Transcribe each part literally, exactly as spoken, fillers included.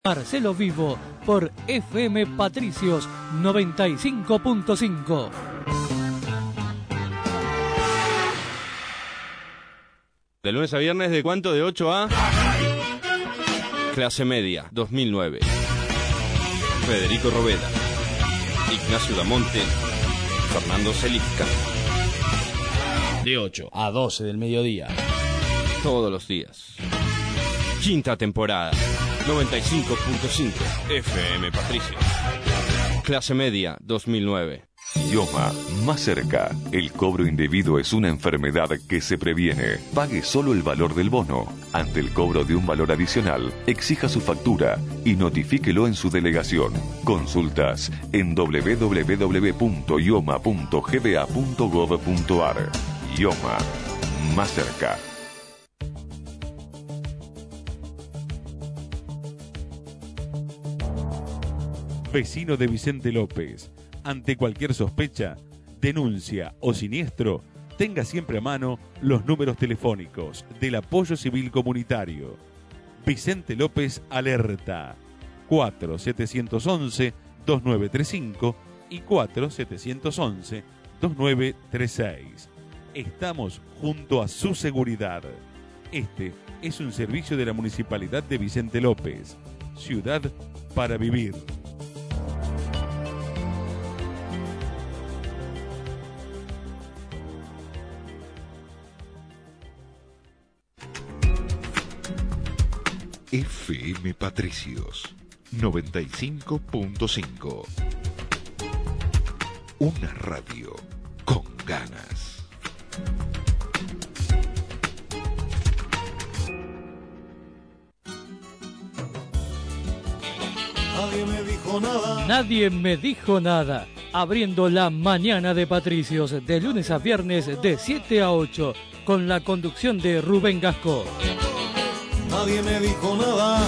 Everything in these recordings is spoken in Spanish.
Marcelo Vivo por F M Patricios noventa y cinco punto cinco. De lunes a viernes, ¿de cuánto? De ocho a... Clase Media, dos mil nueve. Federico Roveda, Ignacio Damonte, Fernando Celisca. De ocho a doce del mediodía. Todos los días. Quinta temporada. noventa y cinco punto cinco F M Patricios. Clase Media dos mil nueve. IOMA, más cerca. El cobro indebido es una enfermedad que se previene. Pague solo el valor del bono. Ante el cobro de un valor adicional, exija su factura y notifíquelo en su delegación. Consultas en doble u doble u doble u punto ioma punto g b a punto gov punto a r. IOMA, más cerca. Vecino de Vicente López. Ante cualquier sospecha, denuncia o siniestro, tenga siempre a mano los números telefónicos del Apoyo Civil Comunitario. Vicente López Alerta. cuatro siete once dos nueve tres cinco y cuatro siete once dos nueve tres seis. Estamos junto a su seguridad. Este es un servicio de la Municipalidad de Vicente López. Ciudad para vivir. F M Patricios noventa y cinco punto cinco. Una radio con ganas. Nadie me dijo nada. Nadie me dijo nada. Abriendo la mañana de Patricios de lunes a viernes de siete a ocho con la conducción de Rubén Gasco. Nadie me dijo nada.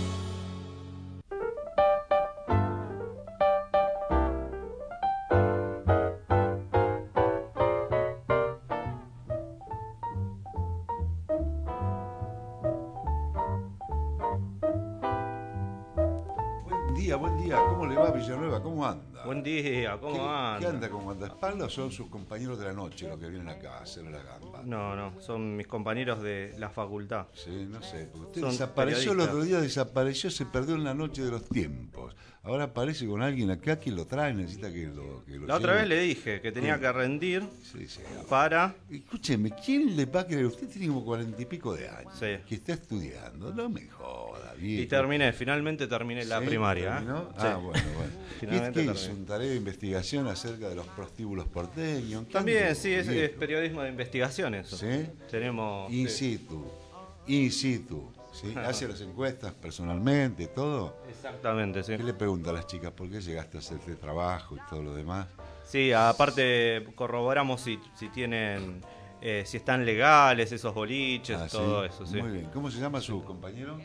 Buen día, buen día. ¿Cómo le va, Villanueva? ¿Cómo anda? Buen día, ¿cómo ¿Qué, anda? ¿Qué anda con guardaespaldas o son sus compañeros de la noche los que vienen acá a hacer la gamba? No, no, son mis compañeros de la facultad. Sí, no sé, porque usted Son desapareció el periodistas. otro día, desapareció, se perdió en la noche de los tiempos. Ahora aparece con alguien acá que lo trae, necesita que lo, que lo La otra lleve. vez le dije que tenía Sí. que rendir Sí, sí. para... Escúcheme, ¿quién le va a creer? Usted tiene como cuarenta y pico de años. Sí. Que está estudiando. No me joda, viejo. Y terminé, finalmente terminé la ¿Sí? primaria. ¿eh? ¿Terminó? Sí. Ah, bueno, bueno. Finalmente ¿Qué, qué terminé. hizo? ¿Un tarea de investigación acerca de los prostíbulos porteños? ¿Qué También, ando, sí, es, viejo? es periodismo de investigación eso. ¿Sí? Tenemos... In sí. situ. In situ. ¿Sí? Hace las encuestas personalmente, todo. Exactamente, sí. ¿Qué le pregunta a las chicas? ¿Por qué llegaste a hacer este trabajo y todo lo demás? Sí, aparte corroboramos si, si tienen... eh, si están legales esos boliches, Ah, todo ¿sí? eso, sí. Muy bien. ¿Cómo se llama su compañero?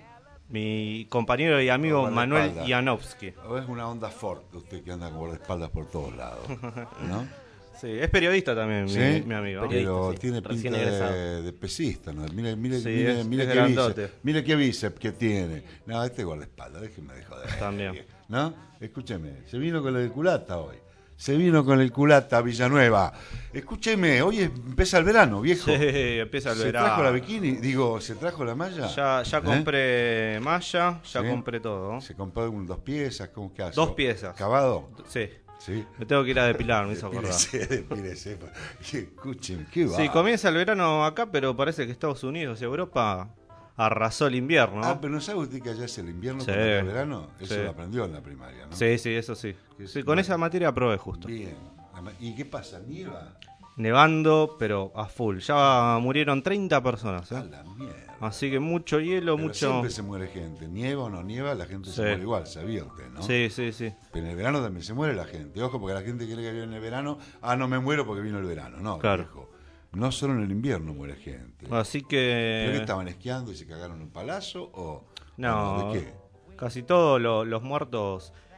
Mi compañero y amigo Con Manuel guardaespaldas. Janowski. ¿O es una onda fuerte usted que anda con guardaespaldas por todos lados? ¿No? Sí, es periodista también, mi, ¿Sí? mi amigo. Pero Sí, tiene recién pinta egresado. de, de pesista, ¿no? Mire, mire, Sí, mire, es- mire es qué grandote. bíceps, mire qué bíceps que tiene. No, este guardaespaldas, déjeme de joder. También. ¿No? Escúcheme, se vino con el culata hoy. Se vino con el culata Villanueva. Escúcheme, hoy es- empieza el verano, viejo. Sí, empieza el ¿Se verano. trajo la bikini? Digo, ¿se trajo la malla? Ya, ya ¿Eh? compré malla, ya ¿Sí? compré todo. ¿Se compró un, dos piezas? ¿Cómo que hace? Dos piezas. ¿Cavado? Sí. Sí. Me tengo que ir a depilar, me hizo acordar. Depílese, depílese. Escúcheme, qué va. Sí, comienza el verano acá, pero parece que Estados Unidos y Europa arrasó el invierno. Ah, pero ¿no sabe usted que allá es el invierno Sí. cuando es el verano? Eso Sí. lo aprendió en la primaria, ¿no? Sí, sí, eso sí. Que Sí, es- con esa materia aprobé justo. Bien. ¿Y qué pasa? ¿Nieva? Nevando, pero a full. Ya murieron treinta personas. ¿eh? A la mierda. Así que mucho hielo, Pero mucho... siempre se muere gente. Nieva o no nieva, la gente se Sí. muere igual, sabía usted, ¿no? Sí, sí, sí. Pero en el verano también se muere la gente. Ojo, porque la gente cree que viene en el verano, ah, no me muero porque vino el verano. No, Claro. viejo. No solo en el invierno muere gente. Así ¿Pero que que... estaban esquiando y se cagaron un palazo o...? No, o ¿de qué? casi todos lo- los muertos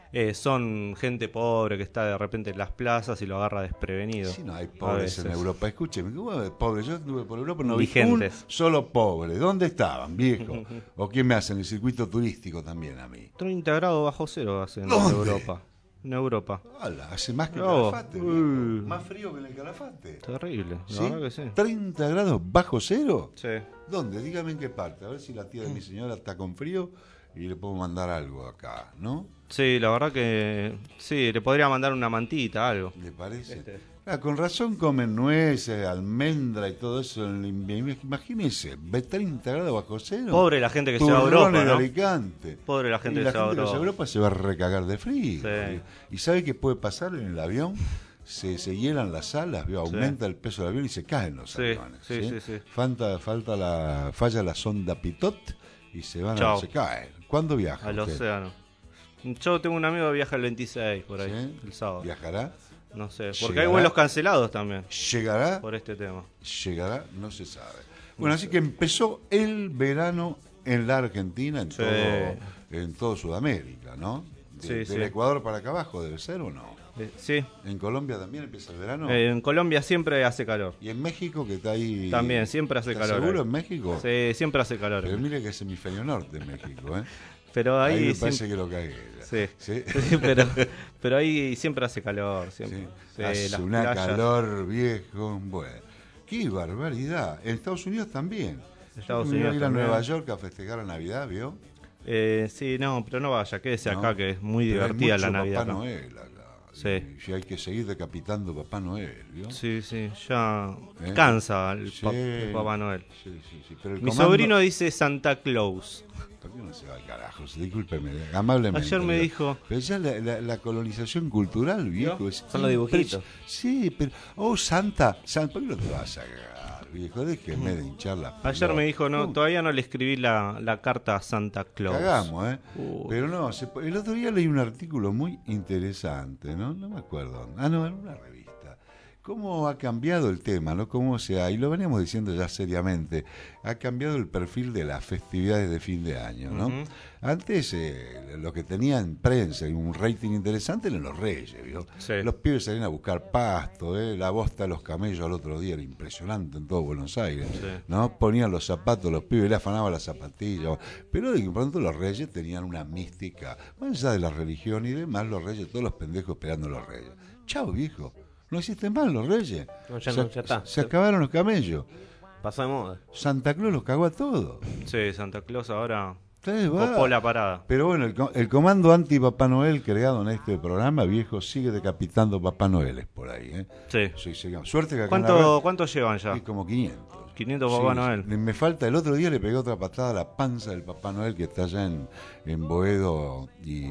eh, son gente pobre que está de repente en las plazas y lo agarra desprevenido. Sí, no hay pobres en Europa. Escúcheme, ¿cómo hay pobres? Yo estuve por Europa, no Vigentes. vi un solo pobre. ¿Dónde estaban, viejo? ¿O quién me hace en el circuito turístico también a mí? treinta grados bajo cero hacen en ¿Dónde? Europa. En Europa. Hola, hace más que el No. Calafate, Uh. viejo. Más frío que en el Calafate. Terrible, la ¿Sí? verdad que sí. ¿treinta grados bajo cero? Sí. ¿Dónde? Dígame en qué parte. A ver si la tía de mi señora está con frío y le puedo mandar algo acá, ¿no? Sí, la verdad que sí, le podría mandar una mantita, algo. ¿Le parece? Este. Ah, con razón comen nueces, almendra y todo eso en el invierno. Imagínese, ve treinta grados bajo cero. Pobre la gente que se va a Europa, Turrones de ¿no? Alicante. Pobre la gente Y que la se va a gente que se va a Europa. Europa se va a recagar de frío. Sí. ¿Y sabe qué puede pasar en el avión? Se, se hielan las alas, ¿vio? Aumenta el peso del avión y se caen los Sí, aviones. sí, sí, sí. Falta, falta la, falla la sonda Pitot y se van a, Chao. se caen. ¿Cuándo viaja Al usted? océano. Yo tengo un amigo que viaja el veintiséis por ahí, ¿Sí? el sábado. ¿Viajará? No sé, porque ¿Llegará? hay vuelos cancelados también ¿Llegará? por este tema. ¿Llegará? No se sabe. Bueno, así que empezó el verano en la Argentina, en, Sí. todo, en todo Sudamérica, ¿no? De- Sí, del sí. Ecuador para acá abajo, ¿debe ser o no? Eh, sí, ¿En Colombia también empieza el verano? Eh, en Colombia siempre hace calor. ¿Y en México que está ahí? También, siempre hace ¿Está calor seguro ahí. en México? Sí, siempre hace calor. Pero mire que es hemisferio norte en México, ¿eh? Pero ahí, Ahí me siem- parece que lo cagué. Sí. ¿Sí? Sí, pero, pero ahí siempre hace calor. Siempre. Sí. Sí, Hace las una playas. calor, viejo. Bueno, qué barbaridad. En Estados Unidos también. Estados Yo me iba a Unidos ir a también. Nueva York a festejar la Navidad, ¿vio? Eh, sí, no, pero no vaya, quédese No. acá que es muy Pero hay divertida mucho la Navidad. Papá acá. Noel acá. Sí. Y, y hay que seguir decapitando Papá Noel, ¿vio? Sí, sí, ya ¿Eh? cansa el, Sí. pa- el Papá Noel. Sí, sí, sí. Pero el Mi comando- sobrino dice Santa Claus. ¿Por qué no se va al carajo? Discúlpeme, amablemente. Ayer me ¿vio? dijo- Pero ya la, la- la colonización cultural, viejo. Es Son los dibujitos. impres- Sí, pero. Oh, Santa. Santa, ¿por qué no te vas a cagar, viejo? Déjeme de hinchar la Ayer pelota. me dijo, no, Uh, todavía no le escribí la, la carta a Santa Claus. Cagamos, ¿eh? Uy. Pero no, se- el otro día leí un artículo muy interesante, ¿no? No me acuerdo. Ah, no, en una revista. ¿Cómo ha cambiado el tema, no? ¿Cómo se ha, y lo veníamos diciendo ya seriamente, ha cambiado el perfil de las festividades de fin de año, ¿no? Ujú. Antes, eh, lo que tenía en prensa y un rating interesante eran los reyes, ¿vio? Sí. Los pibes salían a buscar pasto, ¿eh? La bosta de los camellos al otro día era impresionante en todo Buenos Aires, Sí. ¿no? Ponían los zapatos, los pibes le afanaban las zapatillas, pero de pronto los reyes tenían una mística, más allá de la religión y demás, los reyes, todos los pendejos esperando a los reyes. Chao, viejo, no existen más los reyes. No, ya se, no, ya está. se acabaron los camellos. Pasó de moda. Santa Claus los cagó a todos. Sí, Santa Claus ahora Ustedes va. copó la parada. Pero bueno, el, co- el comando anti-Papá Noel creado en este programa, viejo, sigue decapitando Papá Noeles por ahí, ¿eh? Sí. Sí, sigamos. Suerte que acá en la ¿Cuánto, radio ¿Cuántos llevan ya? hay como quinientos. quinientos Papá Noel. Me falta, el otro día le pegué otra patada a la panza del Papá Noel que está allá en, en Boedo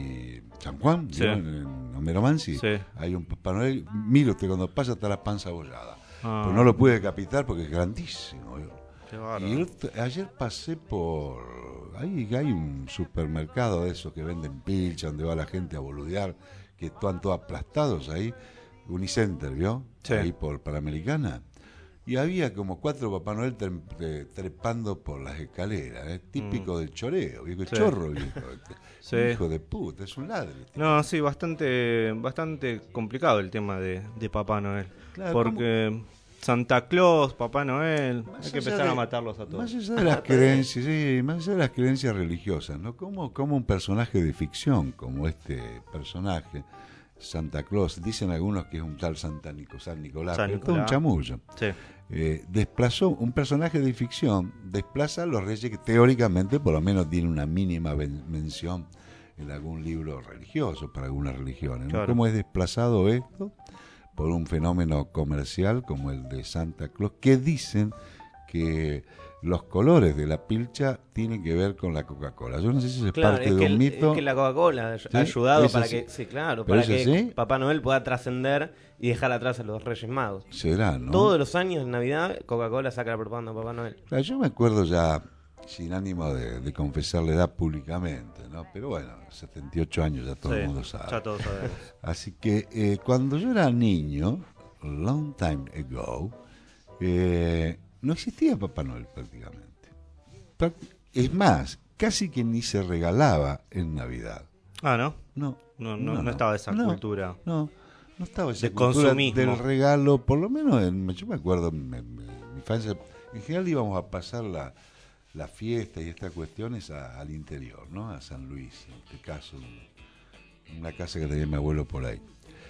y San Juan, Sí. ¿vio? en, en Homero Mansi. Sí. Hay un Papá Noel, mire usted, cuando pasa está la panza abollada. Ah. Pero no lo pude decapitar porque es grandísimo. ¿vio? Qué bárbaro. Y el otro- ayer pasé por... Ahí hay un supermercado de esos que venden pilcha, donde va la gente a boludear, que están todos aplastados ahí. Unicenter, ¿vio? Sí. Ahí por Panamericana. Y había como cuatro Papá Noel tre- eh, trepando por las escaleras, ¿eh? Típico del choreo, viejo, Mm. Sí. chorro, viejo. Sí. Hijo de puta, es un ladre. este. No, sí, bastante bastante complicado el tema de, de Papá Noel. Claro, porque Santa Claus, Papá Noel, Más hay que allá empezar de- a matarlos a todos. Más allá de las creencias, sí, más allá de las creencias religiosas, ¿no? Como, como un personaje de ficción, como este personaje, Santa Claus, dicen algunos que es un tal Santa Nico, San Nicolás, San pero es todo un Nicolás. chamullo. Sí. Eh, desplazó un personaje de ficción, desplaza a los reyes que teóricamente por lo menos tiene una mínima ven- mención en algún libro religioso, para algunas religiones. ¿no? Claro. ¿Cómo es desplazado esto? Por un fenómeno comercial como el de Santa Claus, que dicen que los colores de la pilcha tienen que ver con la Coca-Cola. Yo no sé si es Claro, parte es de que, un el- mito. es que la Coca-Cola ¿Sí? ha ayudado ¿Es para así? que, sí, claro, ¿Pero para es que así? Papá Noel pueda trascender y dejar atrás a los Reyes Magos. Será, ¿no? Todos los años en Navidad, Coca-Cola saca la propaganda a Papá Noel. Claro, yo me acuerdo ya, sin ánimo de, de confesar la edad públicamente, ¿no? Pero bueno, setenta y ocho años ya todo Sí, el mundo sabe. ya todos sabemos. Así que eh, cuando yo era niño, long time ago, eh, no existía Papá Noel prácticamente. Prac- Es más, casi que ni se regalaba en Navidad. Ah, ¿no? No. No, no, no, no estaba esa no, cultura. No, no estaba esa De cultura consumismo. del regalo, por lo menos en, yo me acuerdo en, en mi infancia, en general íbamos a pasar la, la fiesta y estas cuestiones a, al interior, ¿no? A San Luis, en este caso, en una casa que tenía mi abuelo por ahí.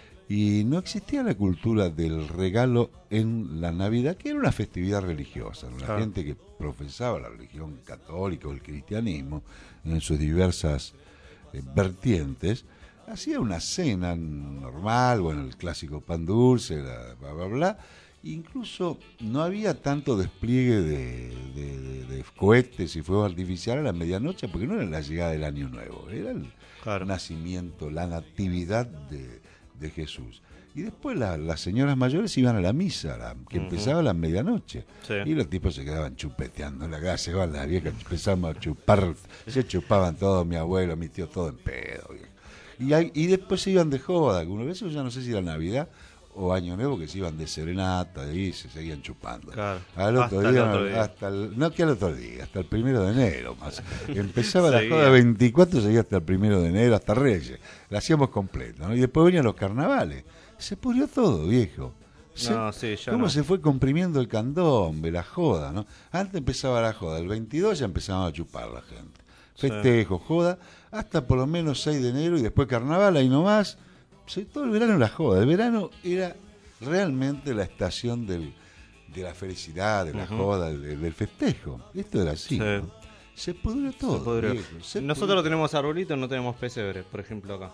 Y no existía la cultura del regalo en la Navidad, que era una festividad religiosa, ¿no? La Claro. gente que profesaba la religión católica o el cristianismo en sus diversas eh, vertientes, hacía una cena normal, bueno, el clásico pan dulce, la, bla, bla, bla. Incluso no había tanto despliegue de, de, de, de cohetes y fuegos artificiales a la medianoche, porque no era la llegada del Año Nuevo, era el Claro. nacimiento, la natividad de, de Jesús. Y después la, las señoras mayores iban a la misa, la, que Ujú. empezaba a la medianoche. Sí. Y los tipos se quedaban chupeteando en la casa, iban las viejas, empezamos a chupar, se chupaban todos, mi abuelo, mi tío, todo en pedo. Y, hay, y después se iban de joda, algunas veces ya no sé si era Navidad o Año Nuevo, que se iban de serenata, de ahí se seguían chupando. Claro. Al otro Hasta el día, otro día. hasta el, no que al otro día, hasta el primero de enero más. Empezaba la Seguía. joda veinticuatro, seguía hasta el primero de enero, hasta Reyes. La hacíamos completa, ¿no? Y después venían los carnavales. Se pudrió todo, viejo. Se- No, sí, ya ¿Cómo no. se fue comprimiendo el candombe, la joda, ¿no? Antes empezaba la joda, el veintidós ya empezaba a chupar la gente. Festejo, joda, hasta por lo menos seis de enero y después carnaval, ahí nomás. Sí, todo el verano la joda. El verano era realmente la estación del, de la felicidad, de la Ujú. joda, del, del festejo. Esto era así. Sí. ¿no? Se pudrió todo. Se pudrió. viejo, se Nosotros no tenemos arbolito, no tenemos pesebre, por ejemplo, acá.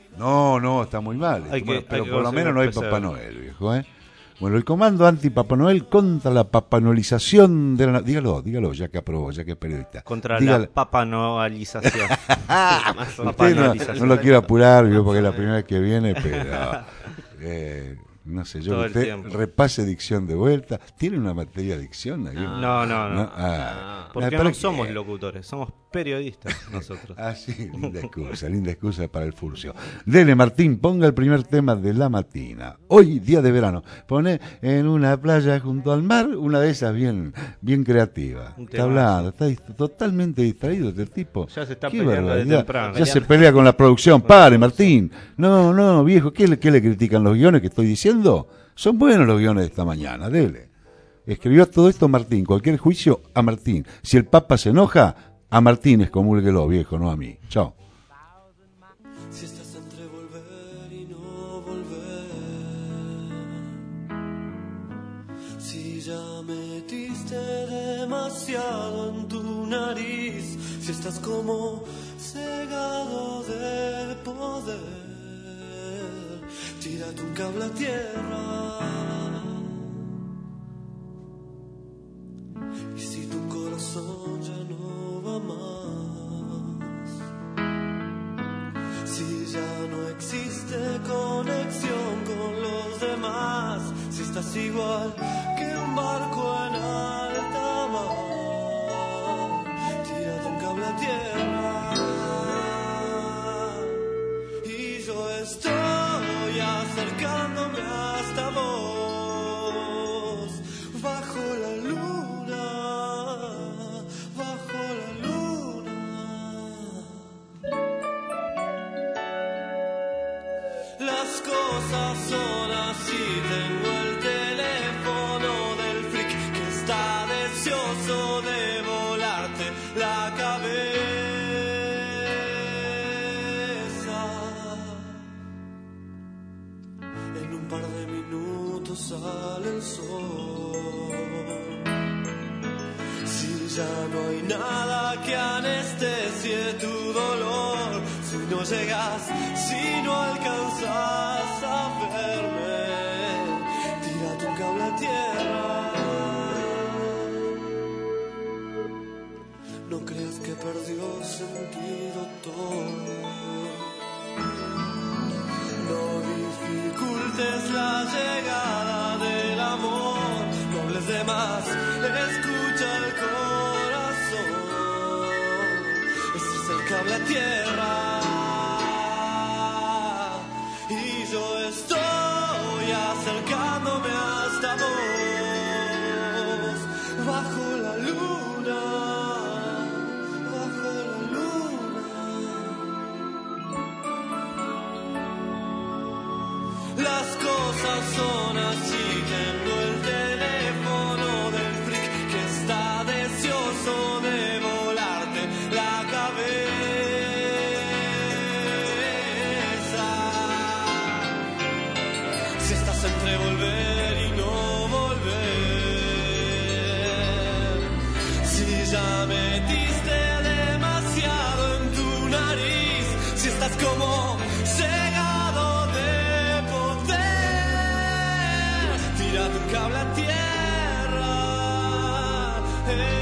No, no, está muy mal. esto, Hay que- bueno, pero hay que por lo menos no hay conseguir Papá pesebre. Noel, viejo, ¿eh? Bueno, el comando anti-Papá Noel contra la papanolización de la... na- Dígalo, dígalo, ya que aprobó, ya que es periodista. Contra Dígalo. la papanoalización. Usted no, Papanoalización. no lo quiero apurar, viejo, porque es la primera vez que viene, pero... eh, no sé, yo Todo que el usted tiempo. repase dicción de vuelta. ¿Tiene una materia de dicción? ahí? No, no, no. Ah, Porque ¿para no qué? somos locutores, somos periodistas nosotros. Ah, sí, linda excusa, linda excusa para el furcio. Dele, Martín, ponga el primer tema de la matina. Hoy, día de verano, pone en una playa junto al mar, una de esas bien bien creativa. Un Está temazo. hablando, está dist- totalmente distraído este tipo. Ya se está Qué peleando de barbaridad. temprano. Ya se pelea con la producción. Pare, Martín. No, no, viejo, ¿qué le, qué le critican los guiones que estoy diciendo? Son buenos los guiones de esta mañana, dele. Escribió todo esto Martín, cualquier juicio a Martín. Si el Papa se enoja, a Martín excomúlguelo, viejo, no a mí. Chao. Si estás entre volver y no volver, si ya metiste demasiado en tu nariz, si estás como cegado de poder, tírate un cable a tierra. Y si tu corazón ya no va más, si ya no existe conexión con los demás, si estás igual que un barco en alta mar, tírate un cable a tierra. Y yo estoy acercándome hasta vos, bajo la luna, bajo la luna. Las cosas son así, tengo el teléfono del freak que está deseoso de volarte la cabeza. En un par de minutos sale el sol. Si ya no hay nada que anestesie tu dolor, si no llegas, si no alcanzas a verme, tírate un cable a tierra. No creas que perdió sentido todo. No dificultes la llegada del amor, no hables de más, escucha el corazón. Ese es el cable a tierra. Y yo estoy acercándome hasta vos, bajo la luna, bajo la luna. las cosas son así. Tengo el teléfono del freak que está deseoso de volarte la cabeza. Si estás entre volver y no volver, si ya metiste demasiado en tu nariz, si estás como cegado de poder, tírate un cable a tierra. eh.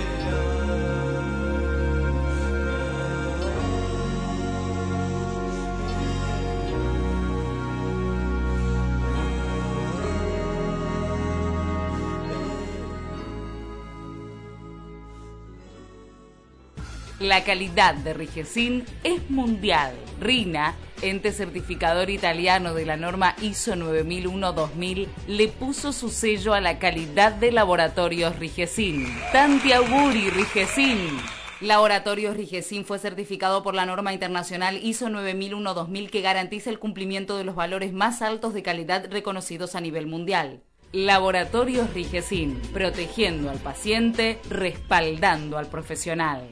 La calidad de Rigesin es mundial. RINA, ente certificador italiano de la norma I S O nueve mil uno dos mil, le puso su sello a la calidad de Laboratorios Rigesin. Tanti auguri, Rigesin. Laboratorios Rigesin fue certificado por la norma internacional I S O nueve mil uno dos mil que garantiza el cumplimiento de los valores más altos de calidad reconocidos a nivel mundial. Laboratorios Rigesin, protegiendo al paciente, respaldando al profesional.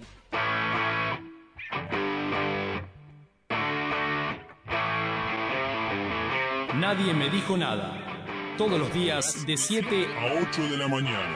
Nadie me dijo nada. Todos los días de siete a ocho de la mañana.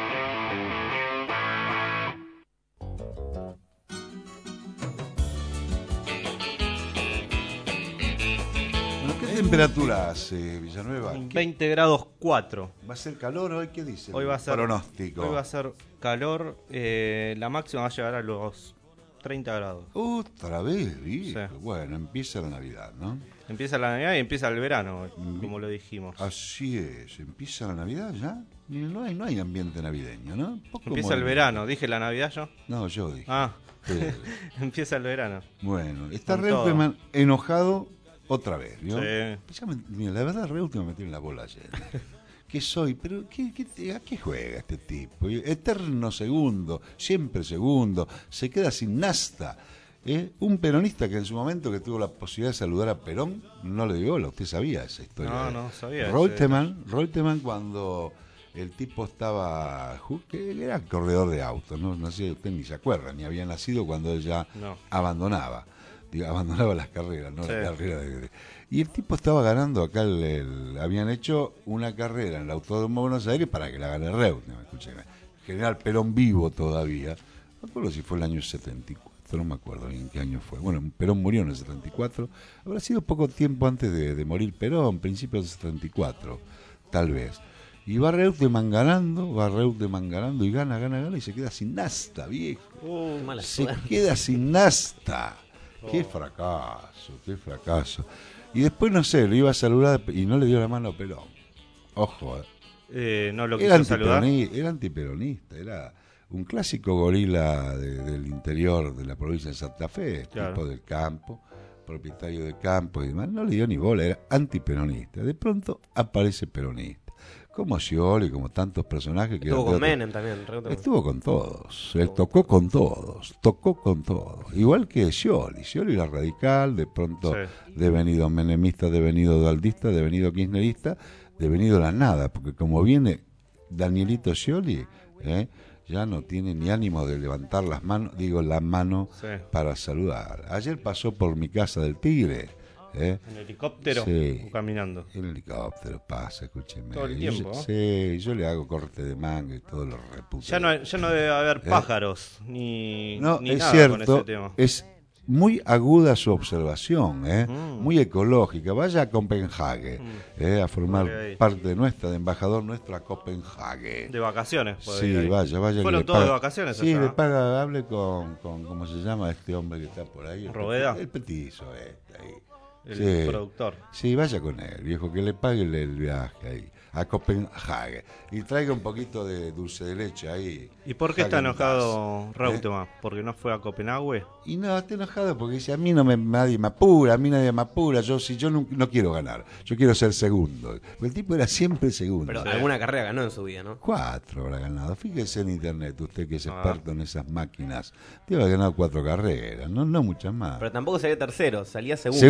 Bueno, ¿qué temperatura hace Villanueva? ¿Qué- veinte grados cuatro. ¿Va a ser calor hoy? ¿Qué dice el Hoy va a ser pronóstico? Hoy va a ser calor. eh, la máxima va a llegar a los treinta grados. Otra vez, viejo. Sí. Bueno, empieza la Navidad, ¿no? Empieza la Navidad y empieza el verano, como lo dijimos. Así es, empieza la Navidad ya. Y no hay, no hay ambiente navideño, ¿no? Poco Empieza como el verano. ¿Dije la Navidad yo? No, yo dije. Ah, Sí. empieza el verano. Bueno, está Con todo. Reutemann enojado otra vez, ¿vio? Sí. Ya me- mira, la verdad, Reutemann me tiene la bola llena. ¿Qué soy? Pero ¿qué, qué- ¿a qué juega este tipo? Eterno segundo, siempre segundo, se queda sin nasta. ¿eh? Un peronista que en su momento que tuvo la posibilidad de saludar a Perón, no le dio bola, usted sabía esa historia. No, no sabía Reutemann, Reutemann cuando el tipo estaba, ju- que era corredor de autos, no, no sé, usted ni se acuerda, ni había nacido cuando él ya No. abandonaba, digo, abandonaba las carreras, no Sí. la carrera de, de- y el tipo estaba ganando acá, el, el- habían hecho una carrera en el Autódromo de Buenos Aires para que la gane Reutemann, escúcheme, General Perón vivo todavía, no me acuerdo si fue el año setenta y cuatro, no me acuerdo en qué año fue, bueno, Perón murió en el setenta y cuatro, habrá sido poco tiempo antes de, de morir Perón, principios del setenta y cuatro, tal vez. Y va Reutemann ganando, va Reutemann ganando y gana, gana, gana y se queda sin nasta, viejo. Uh, mala Se suerte. queda sin nasta. Oh. Qué fracaso, qué fracaso. Y después, no sé, lo iba a saludar y no le dio la mano a Perón. Ojo, eh. Eh, no lo era, quiso saludar. antiperoni- era antiperonista, era un clásico gorila de- del interior de la provincia de Santa Fe, Claro. tipo del campo, propietario de campo y demás. No le dio ni bola, era antiperonista. De pronto aparece peronista. Como Scioli, como tantos personajes que... Estuvo eran de con otro- Menem también. Reutemann. Estuvo con todos, él tocó con todos, tocó con todos, igual que Scioli, Scioli era radical, de pronto Sí. devenido menemista, devenido dualdista, devenido kirchnerista, devenido la nada, porque como viene Danielito Scioli, ¿eh? ya no tiene ni ánimo de levantar las manos, digo la mano Sí. para saludar. Ayer pasó por mi casa del Tigre, ¿eh? En helicóptero Sí. o caminando. El helicóptero pasa, escúcheme. Todo el Yo- tiempo, ¿no? Sí, yo le hago corte de manga y todo lo reputo. Ya no, ya no debe haber ¿Eh? pájaros ni, No, ni es nada con ese cierto, tema. es muy aguda su observación, ¿eh? Mm. muy ecológica. Vaya a Copenhague ¿eh? a formar Ok. parte nuestra, de embajador nuestro a Copenhague. De vacaciones. puede Sí, ir ahí. vaya, vaya. que Fueron le todos paga- de vacaciones Sí, allá. le paga, hable con, con, ¿cómo se llama este hombre que está por ahí? El ¿Robeda? peti- El petizo este ahí. El Sí. productor. Sí, vaya con él, viejo, que le pague el, el viaje ahí, a Copenhague. Y traiga un poquito de dulce de leche ahí. ¿Y por qué está Häagen-Dazs. enojado ¿Eh? Reutemann? ¿Porque no fue a Copenhague? Y no, está enojado porque dice, a mí no me, nadie me apura, a mí nadie me apura, yo si yo no, no quiero ganar, yo quiero ser segundo. Porque el tipo era siempre segundo. Pero Sí. alguna carrera ganó en su vida, ¿no? Cuatro habrá ganado. Fíjese en internet, usted que es Ah. experto en esas máquinas. Te habrá ganado cuatro carreras, no, no muchas más. Pero tampoco salía tercero, salía segundo. Segundo,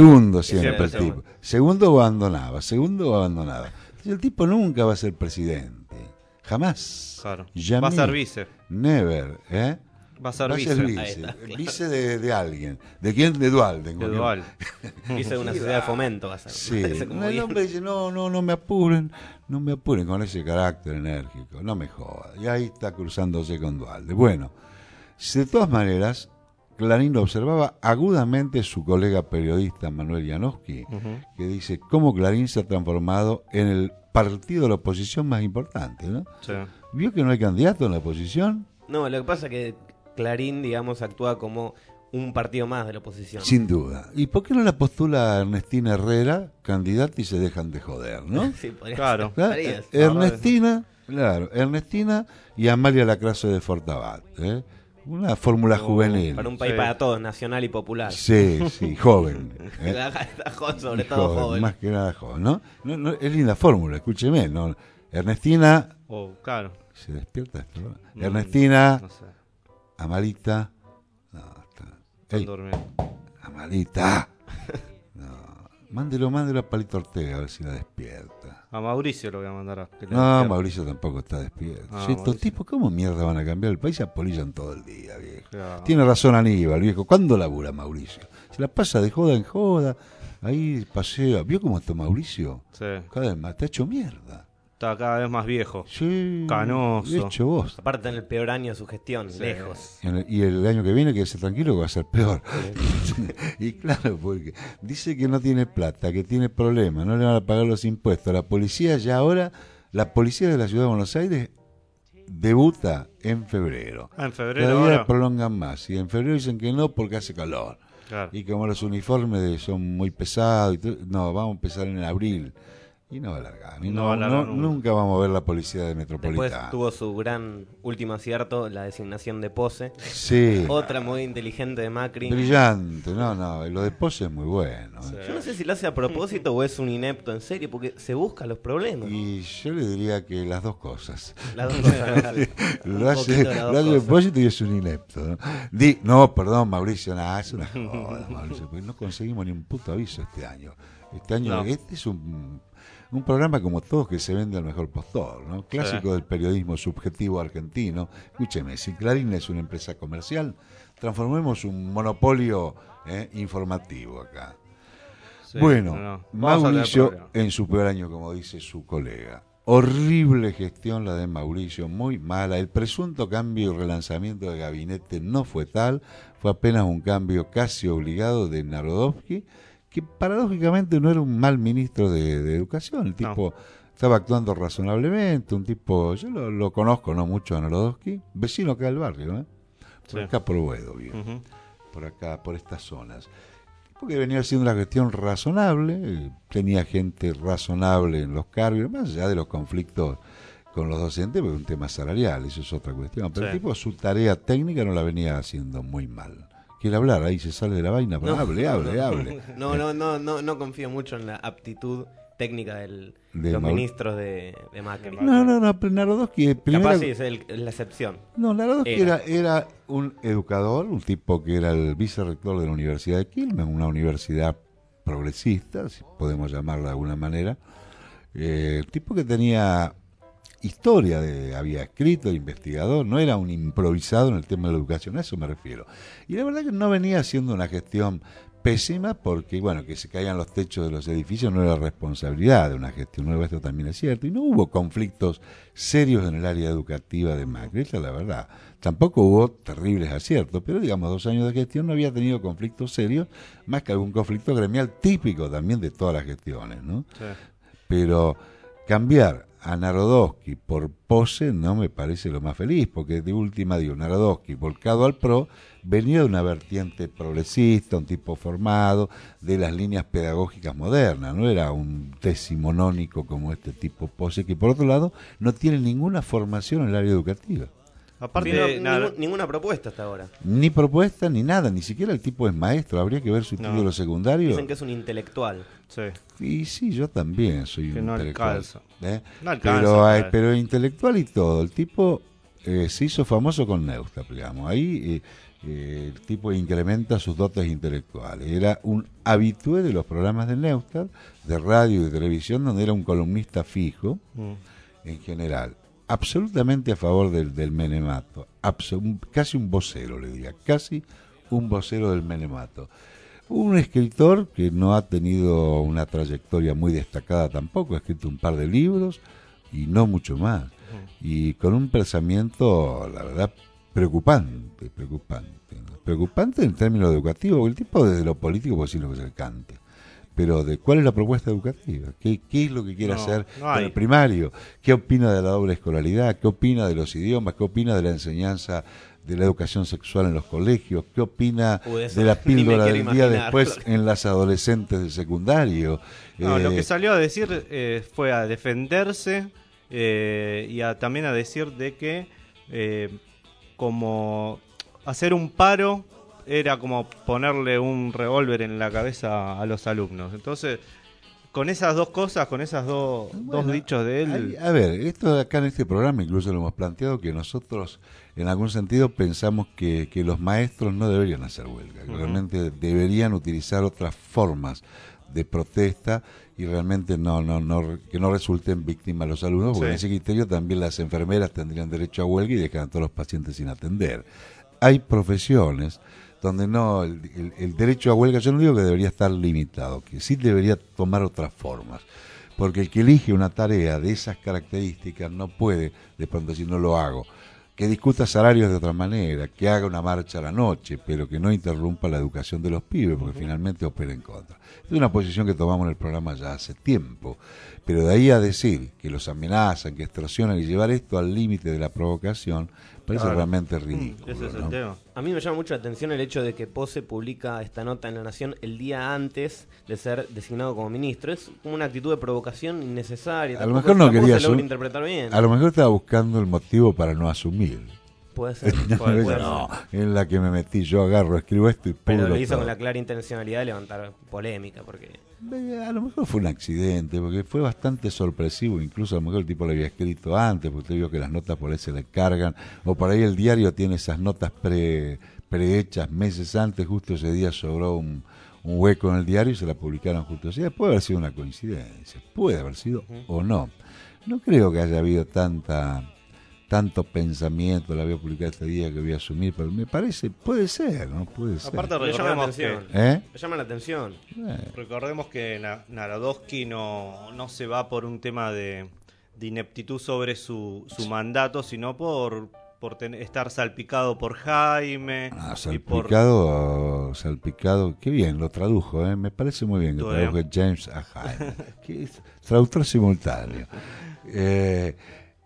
siempre, siempre, el tipo. Segundo abandonaba, segundo abandonaba. El tipo nunca va a ser presidente. Jamás. Claro. Jamais. Va a ser vice. Never, ¿eh? Va a ser va vice. A ser Ahí vice, está. vice de, de alguien. ¿De quién? De Dualde. De Dual. Vice de una sociedad de fomento va a ser. Sí. Parece como El bien. hombre dice, no, no, no me apuren, no me apuren con ese carácter enérgico, no me joda. Y ahí está cruzándose con Dualde. Bueno, de todas maneras, Clarín lo observaba agudamente su colega periodista Manuel Janowski, Ujú. que dice cómo Clarín se ha transformado en el partido de la oposición más importante, ¿no? Sí. ¿Vio que no hay candidato en la oposición? No, lo que pasa es que Clarín, digamos, actúa como un partido más de la oposición. Sin duda. ¿Y por qué no la postula Ernestina Herrera, candidata, y se dejan de joder, no? Sí, podría Claro. ser. ¿Claro? Podría ser. Ernestina, claro, Ernestina y Amalia Lacrazo de Fortabat, ¿eh? Una fórmula juvenil. Para un país Sí. para todos, nacional y popular. Sí, sí, joven. ¿eh? Está joven, sobre Y todo joven. Más que nada joven, ¿no? No, no, es linda fórmula, escúcheme, ¿no? Ernestina, Oh, claro. ¿se despierta esto? ¿no? Mm, Ernestina, No sé. Amalita, no, está, Están ey, durmiendo. Amalita, no, mándelo, mándelo a Palito Ortega a ver si la despierta. A Mauricio lo voy a mandar a que le No, despierte. Mauricio tampoco está despierto. Ah, Sí, estos Mauricio. tipos, ¿cómo mierda van a cambiar el país? Se apolillan todo el día, viejo. Claro. Tiene razón Aníbal, viejo. ¿Cuándo labura Mauricio? Se la pasa de joda en joda. Ahí pasea. ¿Vio cómo está Mauricio? Sí. Cada vez más. Está hecho mierda. Está cada vez más viejo. Sí. Canoso. Hecho vos. Aparte en el peor año de su gestión, Sí. lejos. En el- Y el año que viene, quédese tranquilo, que va a ser peor. Y claro, porque dice que no tiene plata, que tiene problemas, no le van a pagar los impuestos. La policía ya ahora, la policía de la Ciudad de Buenos Aires debuta en febrero. Ah, en febrero Cada día ahora. prolongan más. Y en febrero dicen que no porque hace calor. Claro. Y como los uniformes son muy pesados, y todo, no, vamos a empezar en abril. Y no va a alargar. Y No no, va a alargar no- nunca. nunca vamos a ver la policía de Después Metropolitana. tuvo su gran último acierto, la designación de Pose. Sí. Otra muy inteligente de Macri. Brillante, no, no, lo de Pose es muy bueno. ¿eh? Yo no sé si lo hace a propósito o es un inepto en serio, porque se busca los problemas. Y yo le diría que las dos cosas. Las dos cosas. Un Lo hace, poquito de las lo dos hace a cosas. propósito y es un inepto. ¿no? Di, no, perdón, Mauricio, nada, es una joda, Mauricio, porque no conseguimos ni un puto aviso este año. Este año, No. este es un, un programa como todos que se vende al mejor postor, ¿no? Clásico Sí. del periodismo subjetivo argentino. Escúcheme, si Clarín es una empresa comercial, transformemos un monopolio eh, informativo acá. Sí, Bueno, no, no. Vamos a tener Mauricio problemas. en su peor año, como dice su colega. Horrible gestión la de Mauricio, muy mala. El presunto cambio y relanzamiento del gabinete no fue tal, fue apenas un cambio casi obligado de Narodowski, que paradójicamente no era un mal ministro de, de Educación. El tipo estaba actuando razonablemente, un tipo, yo lo, lo conozco no mucho a Narodowski, vecino acá del barrio, ¿eh? Por Sí. acá por Boedo, bien. Ujú. Por acá, por estas zonas. Porque venía haciendo una gestión razonable, eh, tenía gente razonable en los cargos, más allá de los conflictos con los docentes, porque es un tema salarial, eso es otra cuestión. Pero Sí. el tipo, su tarea técnica no la venía haciendo muy mal. Quiere hablar, ahí se sale de la vaina, pero No, hable, hable, no, hable. No, no, no, no, no confío mucho en la aptitud técnica del, De los Maur- ministros de, de Macri. No, no, no, pero Narodowski, eh, primero... Capaz sí es el- la excepción. No, Narodowski era. Era. Era, un educador, un tipo que era el vicerrector de la Universidad de Quilmes, una universidad progresista, si podemos llamarla de alguna manera. Eh, tipo que tenía historia, de, había escrito, investigador, no era un improvisado en el tema de la educación, a eso me refiero. Y la verdad que no venía haciendo una gestión pésima porque, bueno, que se caían los techos de los edificios no era responsabilidad de una gestión nueva, esto también es cierto, y no hubo conflictos serios en el área educativa de Macri, esa es la verdad. Tampoco hubo terribles aciertos, pero digamos, dos años de gestión no había tenido conflictos serios, más que algún conflicto gremial típico también de todas las gestiones, ¿no? Sí. Pero cambiar a Narodowski por Pose no me parece lo más feliz, porque de última digo, Narodowski volcado al PRO venía de una vertiente progresista, un tipo formado, de las líneas pedagógicas modernas, no era un decimonónico como este tipo Pose, que por otro lado no tiene ninguna formación en el área educativa. Aparte, Sí, no, nada- ningún- ninguna propuesta hasta ahora. Ni propuesta ni nada, ni siquiera el tipo es maestro, habría que ver su No. título secundario. Dicen que es un intelectual. sí. Y sí, yo también soy Que un no intelectual. alcanza. ¿eh? No alcanza pero, para hay- él. pero intelectual y todo. El tipo eh, se hizo famoso con Neustadt, digamos. Ahí, eh, eh, el tipo incrementa sus dotes intelectuales. Era un habitué de los programas de Neustadt, de radio y de televisión, donde era un columnista fijo, mm. en general. Absolutamente a favor del, del menemato. Absol- casi un vocero, le diría. Casi un vocero del menemato. Un escritor que no ha tenido una trayectoria muy destacada tampoco. Ha escrito un par de libros y no mucho más. Mm. Y con un pensamiento, la verdad, preocupante, preocupante. Preocupante en términos educativos, porque el tipo desde lo político puede decir lo que se le cante. Pero de cuál es la propuesta educativa, qué, qué es lo que quiere no, hacer no con el primario, qué opina de la doble escolaridad, qué opina de los idiomas, qué opina de la enseñanza de la educación sexual en los colegios, qué opina Uy, de la píldora del día después en las adolescentes del secundario. No, eh, lo que salió a decir eh, fue a defenderse eh, y a, también a decir de que eh, como hacer un paro era como ponerle un revólver en la cabeza a los alumnos. Entonces, con esas dos cosas, con esas do, bueno, dos dichos de él... Hay, a ver, esto acá en este programa incluso lo hemos planteado, que nosotros en algún sentido pensamos que, que los maestros no deberían hacer huelga, que uh-huh. realmente deberían utilizar otras formas de protesta y realmente no no no que no resulten víctimas los alumnos, porque sí. en ese criterio también las enfermeras tendrían derecho a huelga y dejan a todos los pacientes sin atender. Hay profesiones donde no, el, el, el derecho a huelga, yo no digo que debería estar limitado, que sí debería tomar otras formas, porque el que elige una tarea de esas características no puede de pronto decir no lo hago, que discuta salarios de otra manera, que haga una marcha a la noche, pero que no interrumpa la educación de los pibes, porque uh-huh. finalmente opera en contra. Es una posición que tomamos en el programa ya hace tiempo, pero de ahí a decir que los amenazan, que extorsionan y llevar esto al límite de la provocación, parece claro. realmente ridículo. Ese es el ¿no? tema. A mí me llama mucho la atención el hecho de que Pose publica esta nota en La Nación el día antes de ser designado como ministro. Es como una actitud de provocación innecesaria. A lo mejor no quería se logra interpretar bien. A lo mejor estaba buscando el motivo para no asumir. Puede ser. no, puede, puede no, ser. En la que me metí, yo agarro, escribo esto y Pero pudro lo hizo todo. con la clara intencionalidad de levantar polémica, porque... A lo mejor fue un accidente, porque fue bastante sorpresivo, incluso a lo mejor el tipo lo había escrito antes, porque usted vio que las notas por ahí se le cargan, o por ahí el diario tiene esas notas pre prehechas meses antes, justo ese día sobró un, un hueco en el diario y se la publicaron justo ese día. Puede haber sido una coincidencia, puede haber sido uh-huh. o no. No creo que haya habido tanta... tanto pensamiento, la voy a publicar este día que voy a asumir, pero me parece, puede ser, ¿no? Puede ser. Aparte, me llama la atención. Que, ¿Eh? Me llama la atención. Eh. Recordemos que Na- Narodowski no, no se va por un tema de, de ineptitud sobre su, su mandato, sino por, por ten, estar salpicado por Jaime. Ah, salpicado, por... salpicado, qué bien, lo tradujo, ¿eh? Me parece muy bien que traduje bien? James a Jaime. ¿Qué es? Traductor simultáneo. Eh...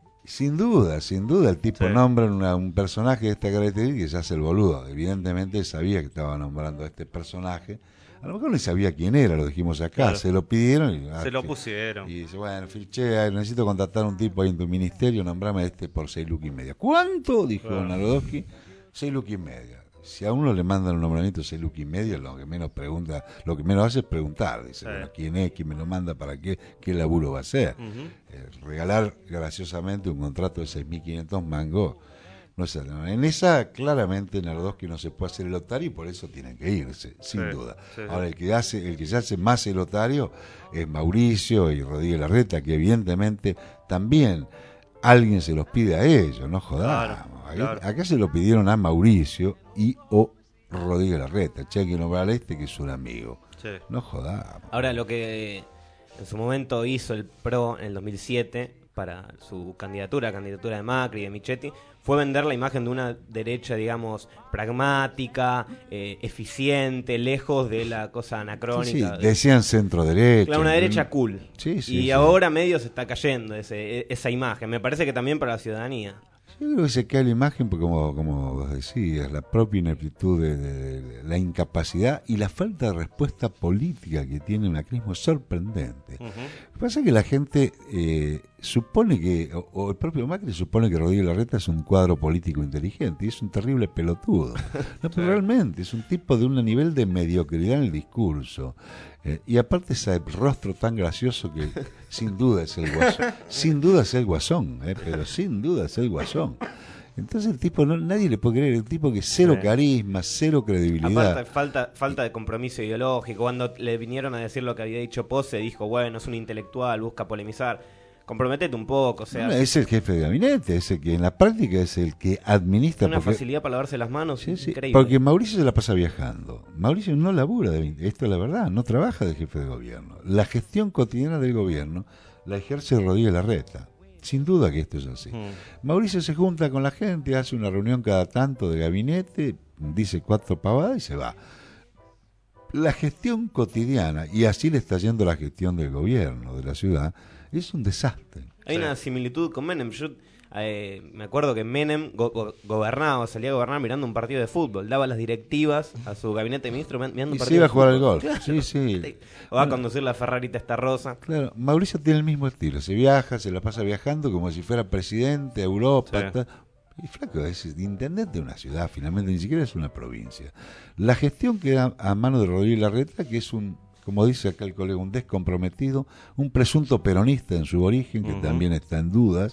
Sin duda, sin duda, el tipo sí. nombra una, un personaje de esta característica y se hace el boludo. Evidentemente sabía que estaba nombrando a este personaje. A lo mejor ni sabía quién era, lo dijimos acá. Claro. Se lo pidieron. Y, ah, se lo que, pusieron. Y dice, bueno, Filche, necesito contratar a un tipo ahí en tu ministerio, nombrame a este por seis lucas y media. ¿Cuánto? Dijo claro. Narodowski. Seis lucas y media. Si a uno le mandan un nombramiento de seis lucas y media, lo que menos pregunta, lo que menos hace es preguntar. Dice, sí. bueno, ¿quién es? ¿Quién me lo manda? ¿Para qué? ¿Qué laburo va a hacer? Uh-huh. Eh, regalar graciosamente un contrato de seis mil quinientos mangos. No sé, en esa claramente Narodowski no se puede hacer el otario y por eso tienen que irse, sin sí, duda. Sí, Ahora, el que hace, el que se hace más el otario es Mauricio y Rodríguez Larreta, que evidentemente también alguien se los pide a ellos, no jodamos. Claro. Claro. Acá se lo pidieron a Mauricio y o Rodríguez Larreta, che, hay que nombrar a este que es un amigo. Sí. No jodamos. Ahora, lo que en su momento hizo el P R O en el dos mil siete para su candidatura, candidatura de Macri y de Michetti, fue vender la imagen de una derecha, digamos, pragmática, eh, eficiente, lejos de la cosa anacrónica. Sí, sí, decían centro derecha. Claro, una derecha cool. Sí, sí, y sí. ahora medio se está cayendo ese, esa imagen. Me parece que también para la ciudadanía. Yo creo que se cae la imagen porque, como, como vos decías, la propia ineptitud, de, de, de la incapacidad y la falta de respuesta política que tiene Macrismo es sorprendente. Uh-huh. Lo que pasa es que la gente eh, supone que, o, o el propio Macri supone que Rodríguez Larreta es un cuadro político inteligente y es un terrible pelotudo. No, pero realmente es un tipo de un nivel de mediocridad en el discurso. Eh, y aparte ese rostro tan gracioso que sin duda es el Guasón, sin duda es el Guasón, eh, pero sin duda es el Guasón. Entonces el tipo, no, nadie le puede creer, el tipo que cero Sí. carisma, cero credibilidad. Aparte, falta, falta de compromiso ideológico. Cuando le vinieron a decir lo que había dicho Pose, dijo, bueno, es un intelectual, busca polemizar. Comprometete un poco, o sea... No, es el jefe de gabinete, es el que en la práctica es el que administra. Una porque, facilidad para lavarse las manos, sí, sí, increíble. porque Mauricio se la pasa viajando. Mauricio no labura, de, esto es la verdad, no trabaja de jefe de gobierno. La gestión cotidiana del gobierno la ejerce Rodríguez Larreta. Sin duda que esto es así. Mm. Mauricio se junta con la gente, hace una reunión cada tanto de gabinete, dice cuatro pavadas y se va. La gestión cotidiana, y así le está yendo la gestión del gobierno de la ciudad, es un desastre. Hay Sí. una similitud con Menem. Yo eh, me acuerdo que Menem go- go- gobernaba, salía a gobernar mirando un partido de fútbol, daba las directivas a su gabinete de ministros mirando un Y se partido iba de a jugar al fútbol. golf. Claro. Sí, sí. O va a conducir la Ferrari Testarossa. Claro, Mauricio tiene el mismo estilo, se viaja, se la pasa viajando como si fuera presidente de Europa. Sí. ta- Y flaco, es intendente de una ciudad, finalmente ni siquiera es una provincia. La gestión queda a mano de Rodríguez Larreta, que es un, como dice acá el colega, un descomprometido, un presunto peronista en su origen, que Ujú. también está en dudas,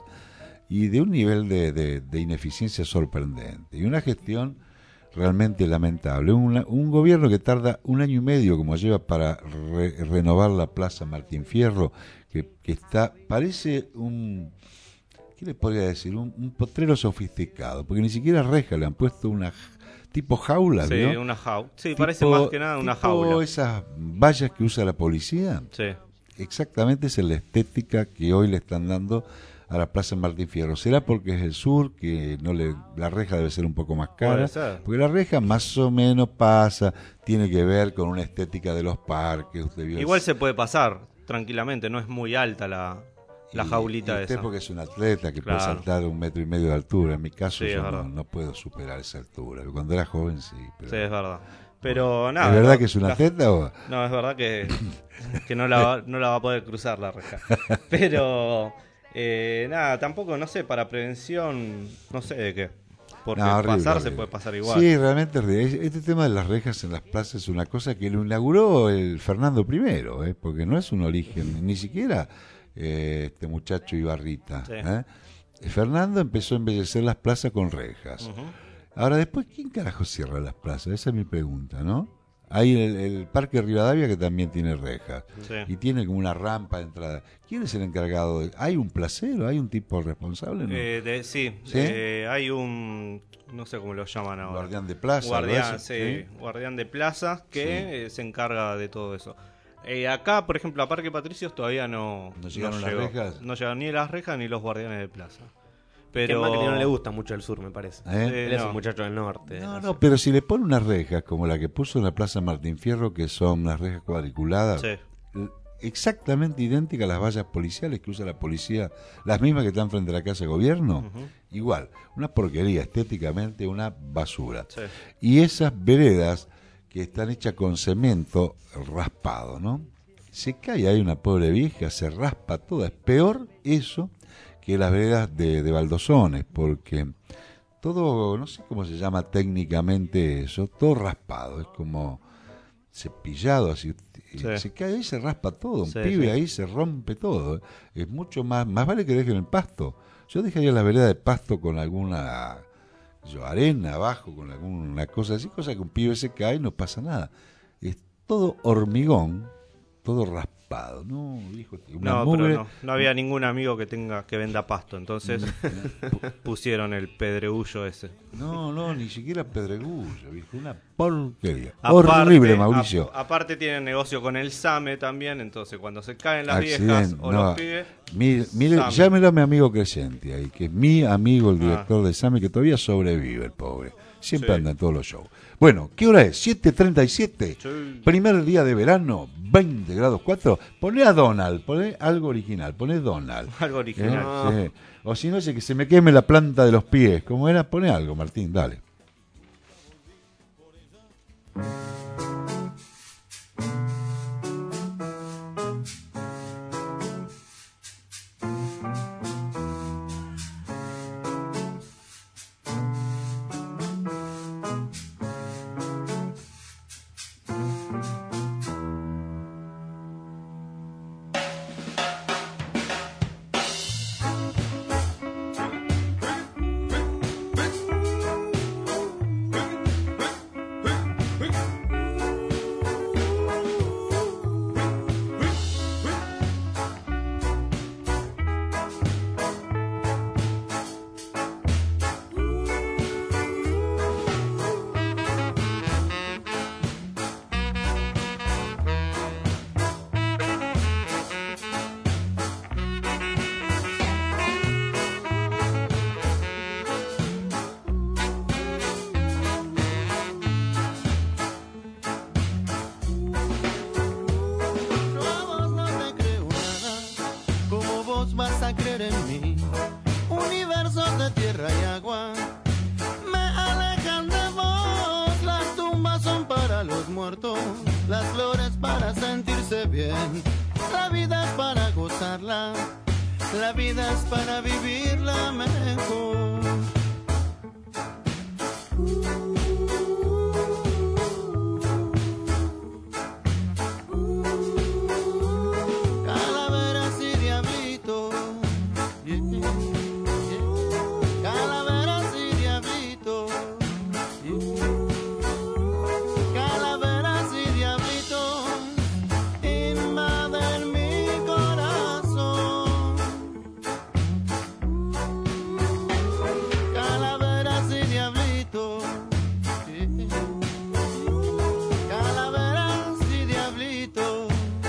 y de un nivel de, de- de ineficiencia sorprendente. Y una gestión realmente lamentable. Una- un gobierno que tarda un año y medio, como lleva, para re- renovar la Plaza Martín Fierro, que, que está, parece un... ¿Qué le podría decir? Un, un potrero sofisticado, porque ni siquiera reja, le han puesto una j- tipo jaula, Sí, ¿vio? una jaula. Sí, Tipo- parece más que nada una tipo jaula. esas vallas que usa la policía. Sí. Exactamente esa es la estética que hoy le están dando a la Plaza Martín Fierro. ¿Será porque es el sur, que no le la reja debe ser un poco más cara? Puede ser. Porque la reja más o menos pasa, tiene que ver con una estética de los parques. Usted vio el- Igual se puede pasar tranquilamente, no es muy alta la, la y- jaulita y usted esa. porque es un atleta que puede Claro. saltar un metro y medio de altura. En mi caso Sí, es yo no, verdad. no puedo superar esa altura. Cuando era joven sí. Pero... Sí, es verdad. Pero nada. ¿Es verdad la- que es un la- atleta o...? No, es verdad que, que no, la va, no la va a poder cruzar la reja. Pero eh, nada, tampoco, no sé, para prevención, no sé de qué. Porque No, horrible, pasar se horrible. puede pasar igual. Sí, realmente horrible. Este tema de las rejas en las plazas es una cosa que lo inauguró el Fernando primero, ¿eh? Porque no es un origen, ni siquiera eh, este muchacho Ibarrita. Sí. ¿eh? Fernando empezó a embellecer las plazas con rejas. Ujú. Ahora, después, ¿quién carajo cierra las plazas? Esa es mi pregunta, ¿no? Hay el, el Parque Rivadavia que también tiene rejas. Sí. Y tiene como una rampa de entrada. ¿Quién es el encargado? De... ¿Hay un placero? ¿Hay un tipo responsable? ¿No? Eh, de- sí, ¿Sí? eh, hay un, no sé cómo lo llaman ahora. Guardián de plaza. Guardián, algo así, sí, ¿sí? guardián de plaza que eh, se encarga de todo eso. Eh, acá, por ejemplo, a Parque Patricios todavía no, ¿No llegaron las llegó. rejas? No llegaron ni las rejas ni los guardianes de plaza. Pero Pero que a Macri no le gusta mucho el sur, me parece. ¿Eh? Él es no. un muchacho del norte. No, no no, sé. pero si le pone unas rejas como la que puso en la Plaza Martín Fierro, que son unas rejas cuadriculadas, Sí. l- exactamente idénticas a las vallas policiales que usa la policía, las mismas que están frente a la Casa de Gobierno, Ujú. igual, una porquería, estéticamente una basura. Sí. Y esas veredas que están hechas con cemento raspado, ¿no? Se cae ahí una pobre vieja, se raspa toda, es peor eso que las veredas de, de baldosones, porque todo, no sé cómo se llama técnicamente eso, todo raspado, es como cepillado, así, y Sí. se cae ahí y se raspa todo, un Sí, pibe sí. ahí se rompe todo, es mucho más, más vale que dejen el pasto. Yo dejaría la vereda de pasto con alguna qué sé yo, arena abajo, con alguna cosa así, cosa que un pibe se cae y no pasa nada. Es todo hormigón, todo raspado, ¿no? Hijo, una No, mugre. pero no, no había ningún amigo que tenga que venda pasto, entonces pu- pusieron el pedregullo ese. No, no, ni siquiera pedregullo, viejo, una porquería. Aparte- Horrible, Mauricio. a- aparte tienen negocio con el SAME también, entonces cuando se caen las viejas Accidente, o no. los pibes, Mire, mire, SAME. llámelo a mi amigo Crescenti ahí, que es mi amigo, el Ah. director de SAME, que todavía sobrevive, el pobre. Siempre Sí. anda en todos los shows. Bueno, ¿qué hora es? siete treinta y siete. Sí. Primer día de verano, veinte grados cuatro. Poné a Donald, poné algo original, poné Donald. algo original. ¿Eh? Sí. O si no, sé que se me queme la planta de los pies. ¿Cómo era? Poné algo, Martín, dale. creer en mí. Universos de tierra y agua me alejan de vos. Las tumbas son para los muertos, las flores para sentirse bien. La vida es para gozarla, la vida es para vivirla mejor. Calaveras y diablitos, calaveras y diablitos, calaveras y diablitos invaden mi corazón. Calaveras y diablitos, calaveras y diablitos,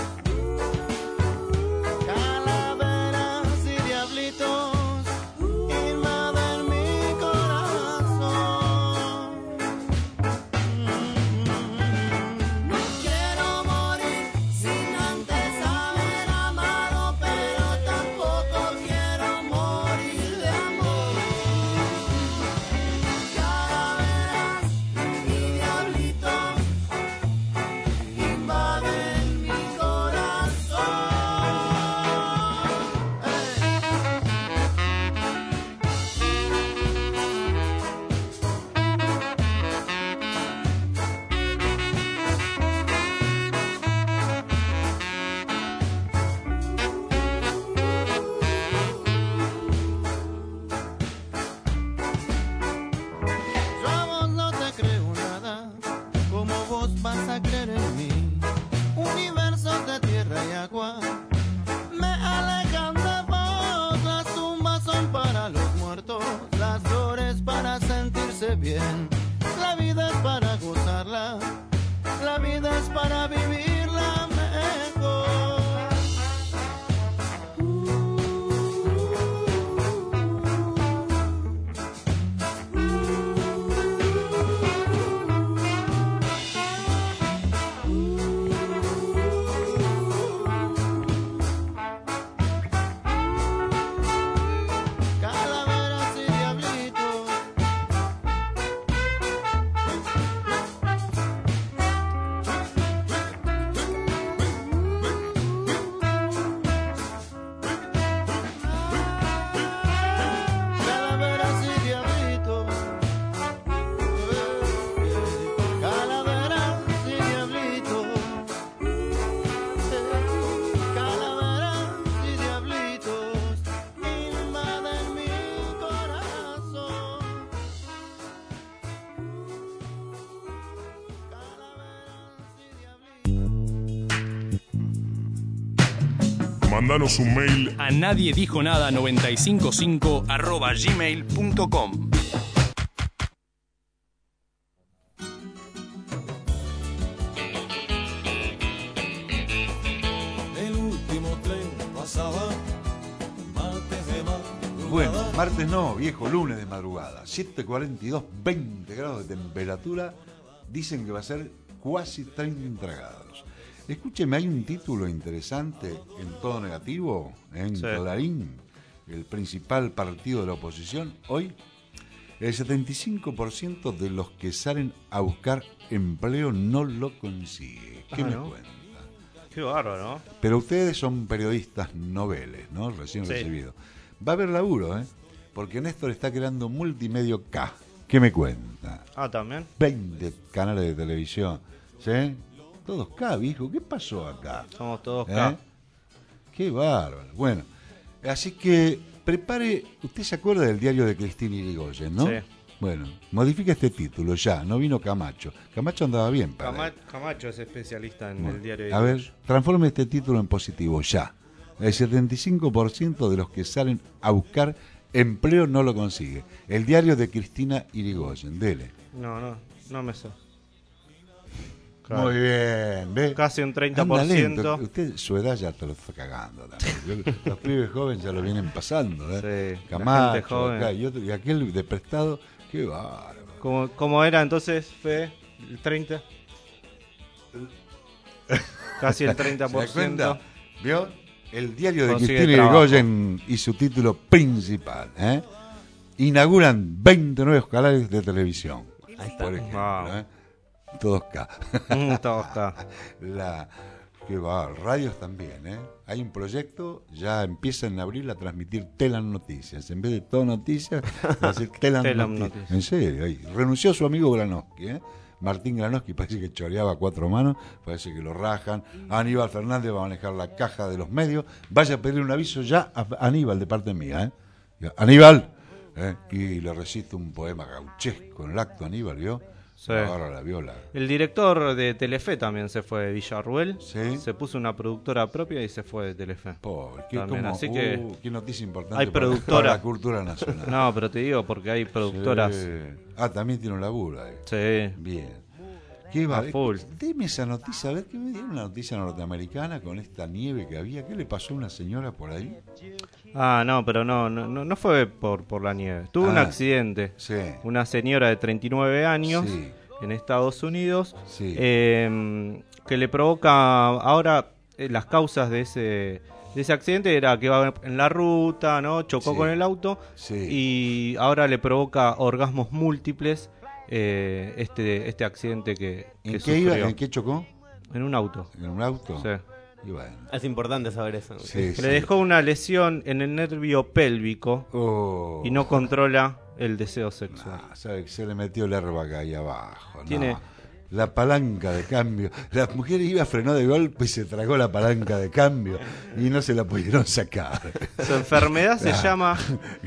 calaveras y diablitos invaden mi corazón. No quiero morir sin antes haber amado, pero tampoco quiero morir de amor. Calaveras y diablitos invaden mi corazón. Yo a vos no te creo nada, como vos vas a creer en mí. Universos de tierra y agua me alejan de vos. Las tumbas son para los muertos, las flores para sentirse bien. La vida es para gozarla, la vida es para vivirla mejor. Calaveras y diablitos, calaveras y diablitos, calaveras y diablitos, calaveras y diablitos invaden mi corazón. Mándanos un mail a nadie dijo nada noventa y cinco cinco arroba gmail punto com. El último tren pasaba, martes de madrugada. Bueno, martes no, viejo, lunes de madrugada. siete cuarenta y dos, veinte grados de temperatura. Dicen que va a ser casi treinta grados. Escúcheme, hay un título interesante en todo negativo, en Sí. Clarín, el principal partido de la oposición. Hoy, el setenta y cinco por ciento de los que salen a buscar empleo no lo consigue. ¿Qué Ah, me ¿no? cuenta? Qué bárbaro, ¿no? Pero ustedes son periodistas noveles, ¿no? Recién Sí. recibidos. Va a haber laburo, ¿eh? Porque Néstor está creando Multimedio K. ¿Qué me cuenta? Ah, también. veinte canales de televisión, ¿sí? Todos K, viejo. ¿Qué pasó acá? Somos todos ¿Eh? K. Qué bárbaro. Bueno, así que prepare. ¿Usted se acuerda del diario de Cristina Irigoyen, no? Sí. Bueno, modifica este título ya. No vino Camacho. Camacho andaba bien para Cama- él. Camacho es especialista en Bueno, el diario de a ver, Irigoyen. transforme este título en positivo ya. El setenta y cinco por ciento de los que salen a buscar empleo no lo consigue. El diario de Cristina Irigoyen. Dele. No, no, no me sé. Muy bien, ¿ve? Casi un treinta Anda por ciento. lento. Usted, su edad ya te lo está cagando también. Yo- Los pibes jóvenes ya lo vienen pasando, ¿eh? Sí, Camacho, la gente joven. acá, y, otro, y aquel de prestado, qué bárbaro. ¿Cómo, cómo era entonces, Fe? ¿El treinta? Casi el treinta por ¿Se da cuenta? ciento. ¿Vio? El diario de consigue Cristina trabajo. Irigoyen y su título principal. ¿eh? Inauguran veinte nuevos canales de televisión. Ahí está. Por ejemplo, Wow. ¿eh? Todos K. Mm, todo está. La, que va, radios también, ¿eh? Hay un proyecto, ya empieza en abril a transmitir Telam Noticias. En vez de todo noticias, va a ser Telam, Telam Noticias. Noticias. En serio, ahí. Renunció su amigo Granowski, ¿eh? Martín Granowski parece que choreaba a cuatro manos, parece que lo rajan. Aníbal Fernández va a manejar la caja de los medios. Vaya a pedir un aviso ya a Aníbal de parte mía, ¿eh? Diga, Aníbal, ¿eh? Y le recito un poema gauchesco en el acto, Aníbal, ¿vio? Sí. Agarra la viola. El director de Telefe también se fue de Villarruel. Sí. Se puso una productora propia y se fue de Telefe. Pobre, qué, También, cómo- así que uh, qué noticia importante hay para- productora. para la cultura nacional. No, pero te digo porque hay productoras. Sí. Ah, también tiene un laburo ahí. Sí. Bien. ¿Qué va? A full. Deme esa noticia, a ver que me dieron una noticia norteamericana con esta nieve que había. ¿Qué le pasó a una señora por ahí? Ah, no, pero no, no, no no fue por, por la nieve. Tuvo un Ah, accidente. sí. Una señora de treinta y nueve años Sí. en Estados Unidos Sí. eh, que le provoca ahora eh, las causas de ese de ese accidente era que iba en la ruta, ¿no? Chocó Sí. con el auto Sí. y ahora le provoca orgasmos múltiples eh, este este accidente que, ¿En que qué sufrió. iba? ¿En qué chocó? En un auto. ¿En un auto? Sí. Y bueno. Es importante saber eso. Sí, Le sí. dejó una lesión en el nervio pélvico Oh. y no controla el deseo sexual. Ah, sabe que se le metió el airbag ahí abajo. no. Tiene- La palanca de cambio. La mujer iba, frenó de golpe y se tragó la palanca de cambio y no se la pudieron sacar. Su enfermedad se Ah. llama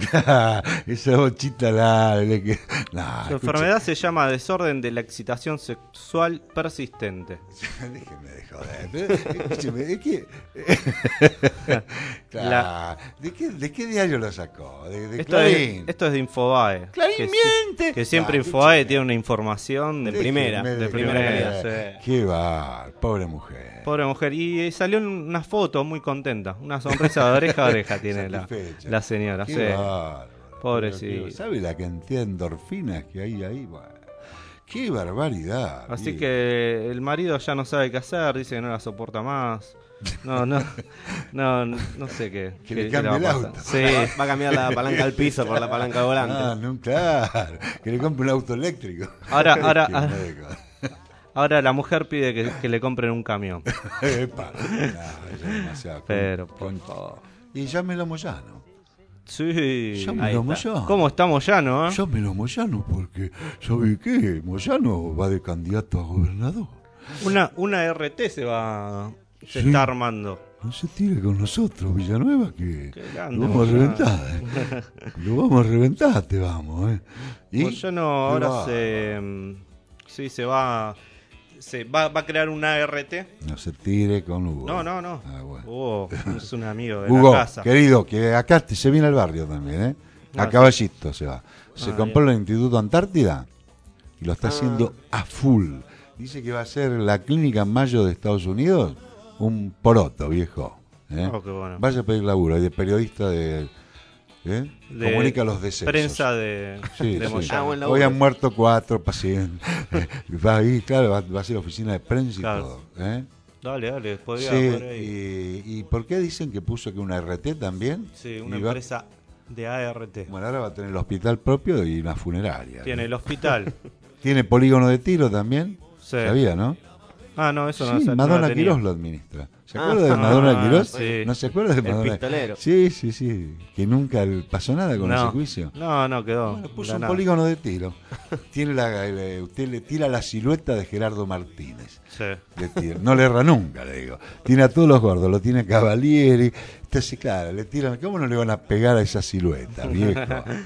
Esa bochita larga. Que... No, Su escuche. enfermedad se llama desorden de la excitación sexual persistente. Déjeme de joder. Pero, escúcheme, es que. Claro. La- ¿De, qué, ¿De qué diario lo sacó? ¿De, de Esto Clarín? es, esto es de Infobae. Clarín que, si- miente. que siempre Ah, Infobae escúcheme. tiene una información de Déjeme primera. De primera calidad. sí. Qué bar, pobre mujer. Pobre mujer. Y salió en una foto muy contenta. Una sonrisa de oreja a oreja tiene la, Satisfecha. la señora. Qué sí. bárbaro. Pobrecita. Pero, ¿sabe la cantidad de endorfinas que hay ahí? Bueno, qué barbaridad. Así bien. que el marido ya no sabe qué hacer, dice que no la soporta más. No, no, no, no sé qué. Que qué- le qué cambie va a el pasar. auto. Sí. Va, va a cambiar la palanca al piso por la palanca de volante. Ah, no, claro. Que le compre un auto eléctrico. Ahora, ahora, Qué ahora, meco. ahora la mujer pide que, que le compren un camión. Epa, no, ya es demasiado. Pero, por Con- favor. Y llámelo a Moyano. Sí. Llámelo ahí a está. Moyano. ¿Cómo está Moyano? eh? Llámelo a Moyano porque, ¿sabe qué? Moyano va de candidato a gobernador. Una, una R T se va. Se Sí. está armando. No se tire con nosotros, Villanueva, que Qué grande, lo vamos a Moyano. reventar. eh. Lo vamos a reventar, te vamos. ¿eh? ¿Y? Moyano ¿Qué ahora va? se. mm, Sí, se va. Se va, va a crear una R T. No se tire con Hugo. No, no, no. Ah, bueno. Hugo es un amigo de Hugo, la casa. querido, que acá te- se viene al barrio también, ¿eh? A Ah, caballito se va. Se Ah, compró bien. el Instituto Antártida y lo está Ah. haciendo a full. Dice que va a ser la clínica en mayo de Estados Unidos un poroto, viejo. ¿eh? Oh, qué bueno. Vaya a pedir laburo, y de periodista de... ¿eh? De Comunica los decesos. Prensa de, Sí, de sí. Moyano. Ah, buen Hoy laburo. han muerto cuatro pacientes. Va ahí, claro, va, va a ser oficina de prensa y Claro. todo. ¿eh? Dale, dale, podría, Sí, podría ir. y, ¿y por qué dicen que puso que una R T también? Sí, una Y va- empresa de A R T. Bueno, ahora va a tener el hospital propio y una funeraria. Tiene el hospital. Tiene polígono de tiro también. Sí. ¿Sabía, no? Ah, no, eso no Sí, no Madonna la tenía. Quirós lo administra. ¿Se Ah, acuerda de ah, Madonna Quirós? sí. ¿No se acuerda de El Madonna? pistolero. Sí, sí, sí. Que nunca el- pasó nada con no. ese juicio. No, no, quedó. Bueno, puso la un nada. polígono de tiro. Tiene la, el- usted le tira la silueta de Gerardo Martínez. Sí. Le tira. No le erra nunca, le digo. Tiene a todos los gordos, lo tiene a Cavalieri. Entonces, claro, le tiran. ¿Cómo no le van a pegar a esa silueta, viejo?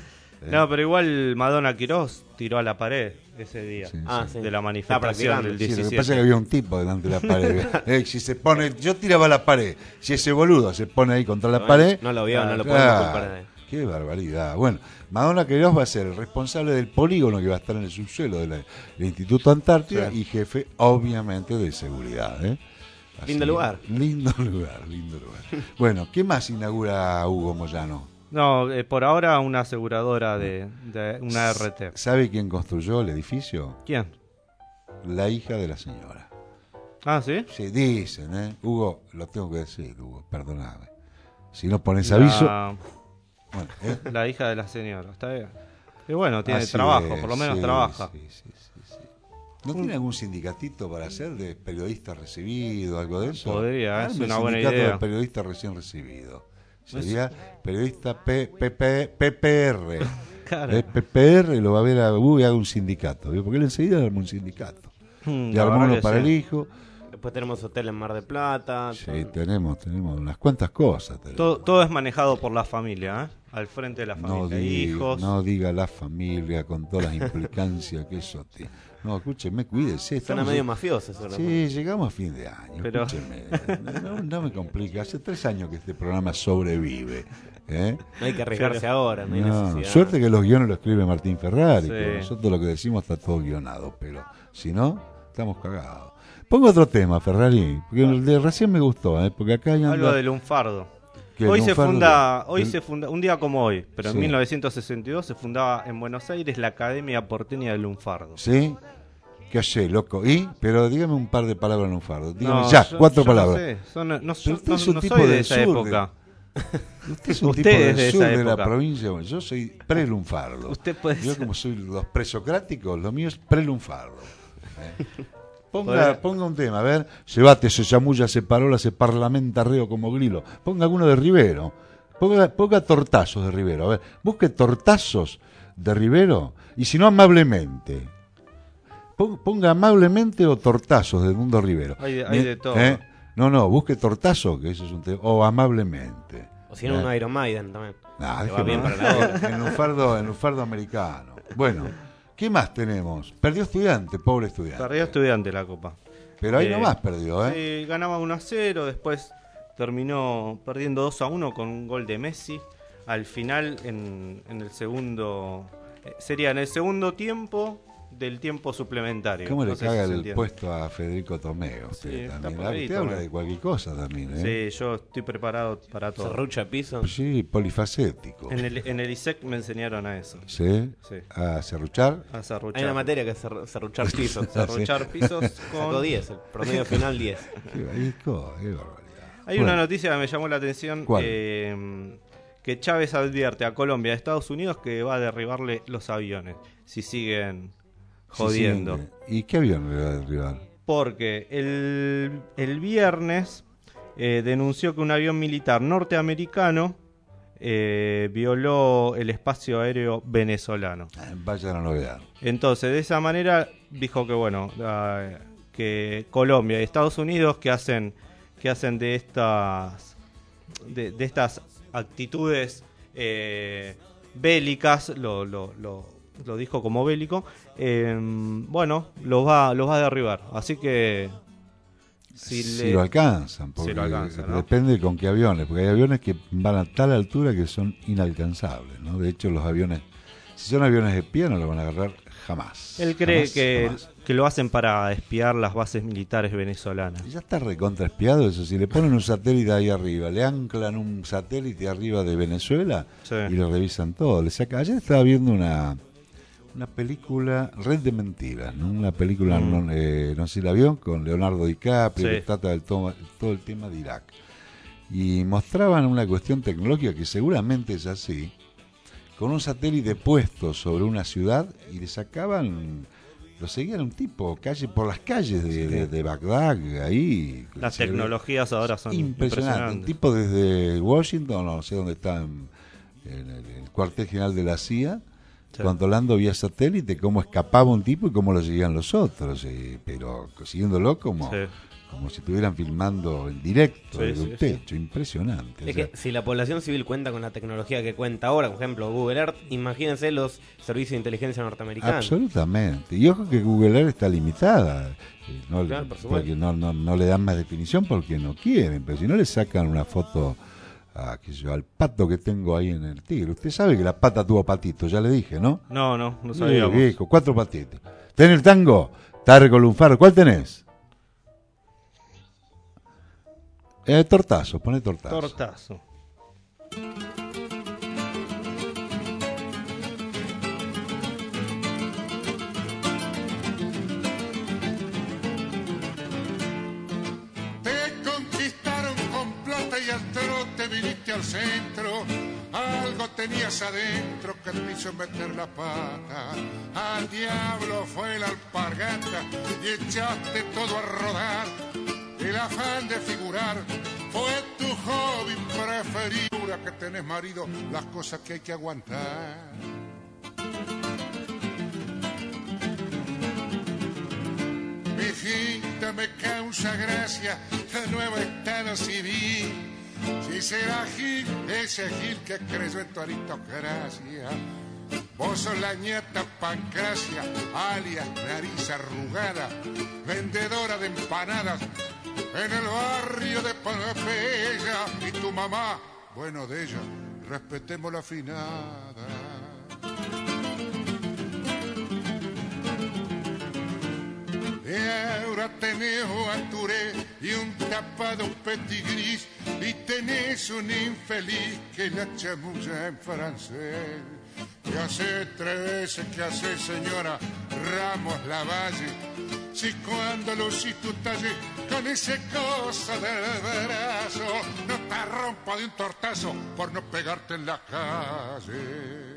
No, pero igual Madonna Quirós tiró a la pared ese día. Sí, Ah, sí. sí. De la Está manifestación practicando. del Sí, lo que diecisiete. pasa es que había un tipo delante de la pared. Eh, si se pone, yo tiraba a la pared. Si ese boludo se pone ahí contra la Bueno, pared. no lo vio, no lo claro, podemos culpar a él. Qué barbaridad. Bueno, Madonna Queiroz va a ser el responsable del polígono que va a estar en el subsuelo de la- del Instituto Antártida Sí. y jefe, obviamente, de seguridad. ¿eh? Así Lindo que, lugar. Lindo lugar, lindo lugar. Bueno, ¿qué más inaugura Hugo Moyano? No, eh, por ahora una aseguradora de, de una R T. ¿Sabe quién construyó el edificio? ¿Quién? La hija de la señora. Ah, ¿sí? Sí, dicen, ¿eh? Hugo, lo tengo que decir, Hugo, perdóname. Si no pones La- aviso... Bueno, ¿eh? La hija de la señora, está bien. Y bueno, tiene Así trabajo, es, por lo menos sí, trabaja. sí, sí, sí, sí. ¿No tiene algún sindicatito para hacer de periodista recibido, algo de eso? Podría, es Arme una el buena sindicato idea. de periodista recién recibido. Sería periodista P, P, P, P P R. Claro. Eh, P P R lo va a ver a Hugo y haga un sindicato. ¿Vio? Porque él enseguida arma un sindicato. Mm, Y la armó verdad uno que para sí. el hijo. Después tenemos hotel en Mar del Plata. Sí, tenemos, tenemos unas cuantas cosas. tenemos. Todo, todo es manejado por la familia, ¿eh? Al frente de la No familia. diga, Hijos. no diga la familia con todas las implicancias que eso tiene. No, escúcheme, cuídese. Suena estamos medio en- mafioso eso, ¿no? Sí, llegamos a fin de año. Pero- Escúcheme, no, no me complique. Hace tres años que este programa sobrevive. ¿eh? No hay que arriesgarse ahora, no hay No, necesidad. suerte que los guiones lo escribe Martín Ferrari, Sí. pero nosotros lo que decimos está todo guionado, pero si no, estamos cagados. Pongo otro tema, Ferrari, porque el de recién me gustó, ¿eh? Porque acá hay Algo de lunfardo. ¿Qué, Hoy se lunfardo funda, de- hoy del- se funda, un día como hoy, pero en Sí. mil novecientos sesenta y dos se fundaba en Buenos Aires la Academia Porteña del Lunfardo. ¿Sí? ¿Qué hace, loco? ¿Y? Pero dígame un par de palabras en un fardo. Dígame No, ya, yo- cuatro yo no palabras. sé, son- no, Pero son- usted no- es un no tipo soy de del esa sur, época. Usted es un Usted tipo es del de sur esa de la época. provincia. Bueno, yo soy prelunfardo. Usted puede Yo ser. como soy los presocráticos, lo mío es prelunfardo. ¿eh? Ponga, Podría- ponga un tema, a ver. Se bate, se chamulla, se parola, se parlamenta reo como grilo. Ponga alguno de Rivero. Ponga, ponga tortazos de Rivero. A ver, busque tortazos de Rivero y si no, amablemente. Pon- Ponga amablemente o tortazos de Mundo Rivero. Hay de- hay Mi- de todo. ¿eh? No, no, busque tortazo, que ese es un tema. O amablemente. O si no, ¿eh? un Iron Maiden también. Nah, Que va déjeme- bien para la hora. en un fardo, en un fardo americano. Bueno, ¿qué más tenemos? Perdió Estudiante, pobre Estudiante. Perdió Estudiante la copa. Pero ahí Eh, nomás perdió, ¿eh? Sí, ganaba uno a cero, después terminó perdiendo dos a uno con un gol de Messi. Al final, en, en el segundo. eh, Sería en el segundo tiempo del tiempo suplementario. ¿Cómo le No sé caga si se el entiende. puesto a Federico Tomeo? Usted, Sí, está también. por ahí, Usted habla Tomeo. de cualquier cosa también, ¿eh? Sí, yo estoy preparado para todo. Serrucha piso. Sí, polifacético. En el, en el I S E C me enseñaron a eso. ¿Sí? Sí. ¿A serruchar? A serruchar. Hay una materia que es serru- serruchar pisos. Serruchar pisos con... Sacó diez, el promedio final diez. Qué, barbaridad, qué barbaridad. Hay Bueno, una noticia que me llamó la atención. ¿Cuál? eh, que Chávez advierte a Colombia y a Estados Unidos que va a derribarle los aviones si siguen sí, jodiendo. sí. ¿Y qué avión le va a derribar? Porque el, el viernes eh, denunció que un avión militar norteamericano eh, violó el espacio aéreo venezolano. Ah, Vaya la novedad. Entonces, de esa manera dijo que bueno, ah, que Colombia y Estados Unidos que hacen que hacen de estas de, de estas actitudes eh, bélicas, lo, lo, lo, lo dijo como bélico, eh, bueno, los va los va a derribar. Así que si, Si le- lo alcanzan, porque Si lo alcanzan, ¿no? depende con qué aviones, porque hay aviones que van a tal altura que son inalcanzables, ¿no? De hecho, los aviones, si son aviones de espía, no lo van a agarrar jamás. él cree Jamás, que, jamás. que lo hacen para espiar las bases militares venezolanas. Ya está recontra espiado eso. Si le ponen un satélite ahí arriba, le anclan un satélite arriba de Venezuela Sí. y lo revisan todo. Le saca. Ayer estaba viendo una una película, Red de Mentiras, ¿no? Una película, Mm. no, eh, no sé si la vio, con Leonardo DiCaprio, Sí. que trata del todo, todo el tema de Irak. Y mostraban una cuestión tecnológica que seguramente es así, con un satélite puesto sobre una ciudad y le sacaban, lo seguían un tipo calle por las calles de, de- de Bagdad, ahí. Las Se ve- tecnologías ahora son impresionante. Un impresionantes. tipo desde Washington, no sé dónde está, en, en el, el cuartel general de la C I A, Sí. controlando vía satélite cómo escapaba un tipo y cómo lo seguían los otros, eh, pero siguiéndolo como, Sí. como si estuvieran filmando en directo Sí, desde sí, un sí. techo, impresionante. Es o sea, que si la población civil cuenta con la tecnología que cuenta ahora, por ejemplo Google Earth, imagínense los servicios de inteligencia norteamericanos. absolutamente. Y ojo que Google Earth está limitada. eh, No, Claro, por supuesto. porque no, no, no le dan más definición porque no quieren, pero si no le sacan una foto a, qué sé yo, al pato que tengo ahí en el tigre. Usted sabe que la pata tuvo patito, ya le dije, ¿no? No, no, no Sí, sabíamos. viejo, cuatro patitos. ¿Tenés el tango? Targo Lunfardo, ¿cuál tenés? Eh, tortazo, pone tortazo. Tortazo. viniste al centro, algo tenías adentro que te hizo meter la pata. Al diablo fue la alpargata y echaste todo a rodar. El afán de figurar fue tu hobby preferido. Ahora que tenés marido, las cosas que hay que aguantar. Mi finta me causa gracia, el nuevo estado civil. Si será Gil, ese Gil que creyó en tu aristocracia. Vos sos la nieta Pancracia, alias nariz arrugada, vendedora de empanadas en el barrio de Pompeya. Y tu mamá, bueno de ella, respetemos la finada. Y ahora tenés un Touré y un tapado petit gris, y tenés un infeliz que la chamulla en francés. Que hace tres veces que hace señora Ramos Lavalle, si cuando lucís tu talle con ese cosa del brazo, no te rompa de un tortazo por no pegarte en la calle.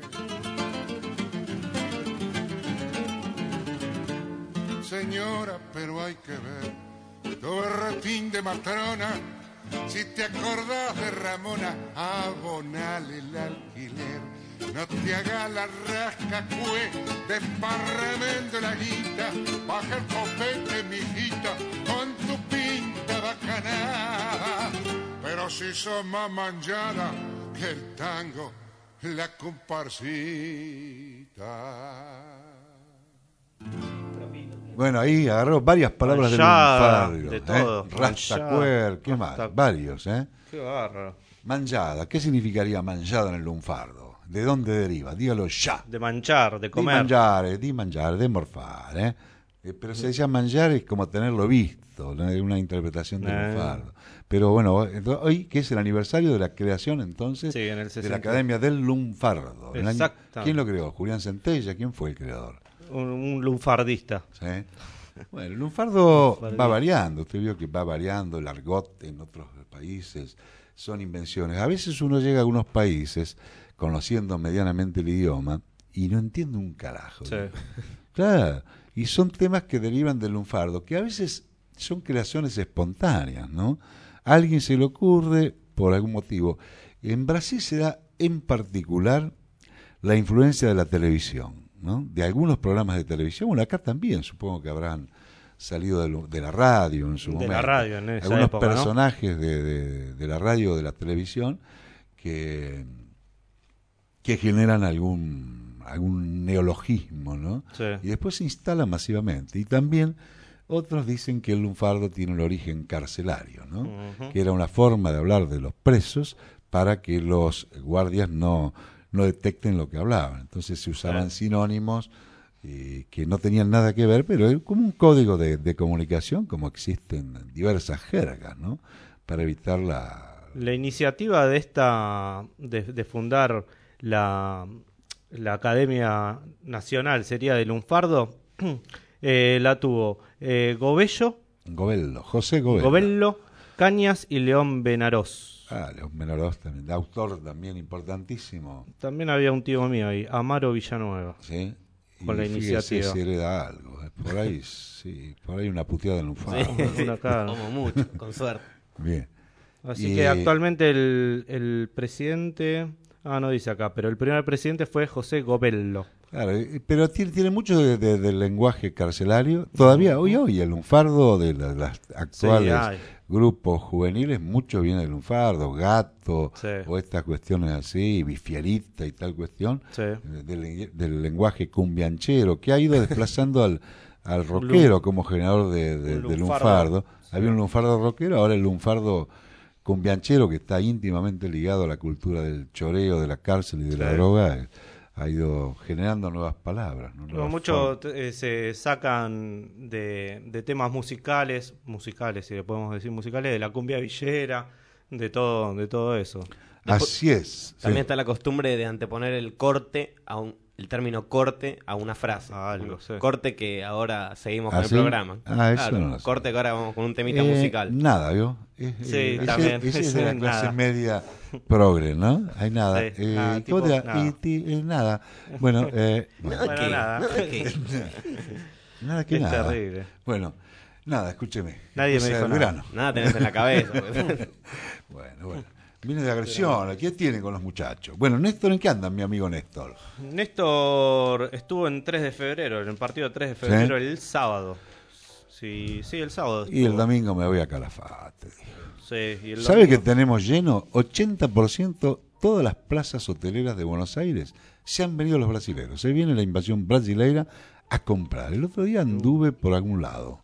Señora, pero hay que ver tu berretín de matrona. Si te acordás de Ramona, abonale el alquiler. No te hagas la rasca, cue, desparramando la guita. Baja el copete, mijita, con tu pinta bacanada. Pero si sos más manchada que el tango, la comparsita. Bueno, ahí agarró varias palabras Manchada, del lunfardo. de todo. ¿eh? Rastacuer, ¿qué más? Rasta- Varios, ¿eh? Qué bárbaro. Manchada, ¿qué significaría manchada en el lunfardo? ¿De dónde deriva? Dígalo ya. De manchar, de comer. Di mangiare, di mangiare, de morfar, ¿eh? Eh, Pero se decía mangiar es como tenerlo visto, ¿no? Es una interpretación del Eh. lunfardo. Pero bueno, entonces, hoy que es el aniversario de la creación entonces Sí, en el de la sesenta. Academia del Lunfardo. El año- Exacto. ¿Quién lo creó? Julián Centella, ¿quién fue el creador? Un, un lunfardista. ¿Sí? Bueno, el lunfardo Lunfardista. va variando, usted vio que va variando, el argot en otros países, son invenciones. A veces uno llega a algunos países conociendo medianamente el idioma y no entiende un carajo. Sí. Claro, y son temas que derivan del lunfardo, que a veces son creaciones espontáneas, ¿no? A alguien se le ocurre por algún motivo. En Brasil se da en particular la influencia de la televisión, ¿no? De algunos programas de televisión, bueno, acá también supongo que habrán salido de, lo- de la radio en su De momento. la radio en esa algunos época, ¿no? personajes de, de- de la radio o de la televisión que, que generan algún, algún neologismo, ¿no? Sí. Y después se instala masivamente. Y también otros dicen que el lunfardo tiene un origen carcelario, ¿no? Ujú. Que era una forma de hablar de los presos para que los guardias no, no detecten lo que hablaban. Entonces se usaban Sí. sinónimos eh, que no tenían nada que ver, pero es como un código de, de comunicación, como existen diversas jergas, ¿no? Para evitar la... La iniciativa de esta de, de fundar la, la Academia Nacional sería de Lunfardo, eh, la tuvo eh, Gobello, Gobello, José Gobello. Gobello, Cañas y León Benarós. Ah, León Benarós también, de autor también importantísimo. También había un tío mío ahí, Amaro Villanueva. Sí. Con la fíjese iniciativa. si hereda algo. ¿eh? Por ahí, sí, por ahí una puteada en un faro. Sí, Una cara. como mucho, con suerte. Bien. Así Y- que actualmente el, el presidente, ah, no dice acá, pero el primer presidente fue José Gobello. Claro, eh, pero tiene, tiene mucho de, de- del lenguaje carcelario. Todavía hoy hoy el lunfardo de la- las actuales hay. grupos juveniles, mucho viene del lunfardo, gato, Sí. o estas cuestiones así, bifierita y tal cuestión, Sí. eh, del, del lenguaje cumbianchero, que ha ido desplazando al, al rockero como generador de, de, Un de lunfardo. lunfardo. Había un lunfardo rockero, ahora el lunfardo cumbianchero, que está íntimamente ligado a la cultura del choreo, de la cárcel y de la Sí. droga, eh, ha ido generando nuevas palabras. ¿no? Como Nuevas mucho eh, se sacan de, de temas musicales, musicales, si le podemos decir musicales, de la cumbia villera, de todo, de todo eso. formas. Así es. También sí. está la costumbre de anteponer el corte a un, el término corte a una frase. A algo, sí. Corte que ahora seguimos ¿Ah, con el sí? programa. Ah, eso Claro, no lo sé. corte que ahora vamos con un temita Eh, musical. Nada, ¿vio? Eh, Sí, eh, ese- también. Ese es de la Ese, clase nada. media progre, ¿no? Hay nada. Sí. Eh, Ah, ¿cómo tipo, te da? nada. Y ti- eh, nada. Bueno, eh, Nada Bueno, que, nada. nada que. nada que Es nada. terrible. Bueno, nada, escúcheme. Nadie O me sea, dijo el nada. verano. Nada tenés en la cabeza. Bueno, bueno. Viene de agresión. ¿Qué tiene con los muchachos? Bueno, Néstor, ¿en qué andan, mi amigo Néstor? Néstor estuvo en tres de febrero, en el partido de tres de febrero, el sábado. Sí, sí, el sábado. Y el estuvo. domingo me voy a Calafate. Sí, y el ¿Sabe que domingo- tenemos lleno? ochenta por ciento todas las plazas hoteleras de Buenos Aires. Se han venido los brasileros. Se viene la invasión brasileira a comprar. El otro día anduve por algún lado.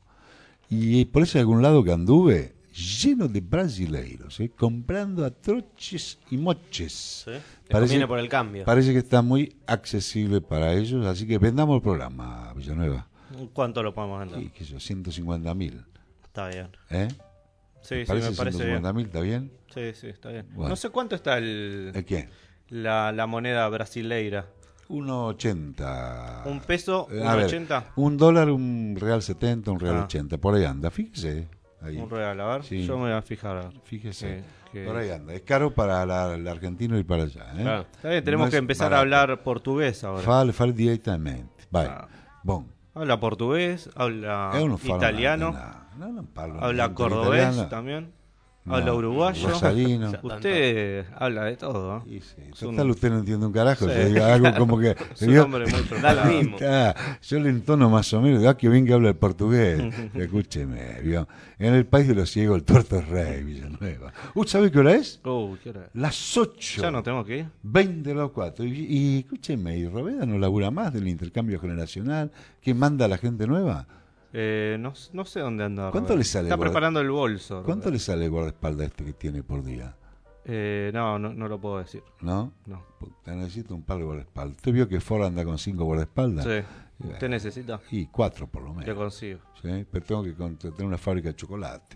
Y por ese algún lado que anduve, lleno de brasileiros, ¿eh? Comprando a troches y moches. Sí. Les conviene por el cambio. Parece que está muy accesible para ellos. Así que vendamos el programa, Villanueva. ¿Cuánto lo podemos vender? Y qué sé yo, ciento cincuenta mil. Está bien. ¿Eh? Sí, sí, ¿Parece me parece ciento cincuenta mil? ¿Está bien? Sí, sí, está bien. Bueno. No sé cuánto está el, ¿El qué? la, la moneda brasileira. uno ochenta. ¿Un peso? Eh, ¿Un a ver, ochenta? un dólar, un real setenta, un real Ah. ochenta. Por ahí anda, fíjese. Ahí. Un real, a ver. Sí. Yo me voy a fijar. a ver. Fíjese. Que- que- Por ahí anda. Es caro para la, el argentino y para allá. ¿eh? Claro. Está bien, tenemos No que es empezar barato. a hablar portugués ahora. Fale, fale directamente. Vai. Ah. Bom. Habla portugués, habla Eu não falo italiano, nada, não, não falo habla nada cordobés italiano. también, No, habla uruguayo. rosarino. Usted habla de todo. ¿eh? Y sí, Es un- total, usted no entiende un carajo. Sí, Yo digo algo como que. Es un yo- hombre muy Da lo mismo. Ah, yo le entono más o menos. Ah, que bien que habla el portugués. Escúcheme, ¿vio? En el país de los ciegos, el tuerto es rey, Villanueva. ¿Usted sabe qué hora es? Uh, ¿qué hora es? Las ocho. Ya no tengo que ir. veinte de las cuatro. Y, y escúcheme, ¿y Robeda no labura más del intercambio generacional? ¿Quién manda a la gente nueva? Eh, no, no sé dónde anda. ¿Cuánto Robert. le sale, Está guarda- preparando el bolso. ¿Cuánto Robert. le sale el guardaespaldas este que tiene por día? Eh, no, no, no lo puedo decir. ¿No? No. Puta, necesito un par de guardaespaldas. ¿Usted vio que Ford anda con cinco guardaespaldas? Sí. Y ¿Usted necesita? Y cuatro por lo menos. Te consigo. ¿Sí? Pero tengo que con- tener una fábrica de chocolate.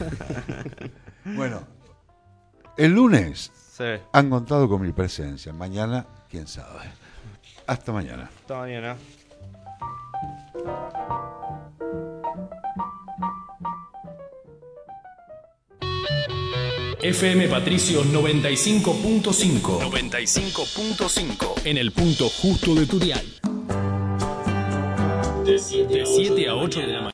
Bueno, el lunes Sí. han contado con mi presencia. Mañana, quién sabe. Hasta mañana. Hasta mañana. F M Patricios noventa y cinco punto cinco. noventa y cinco punto cinco. En el punto justo de tu dial. De siete a ocho de la mañana.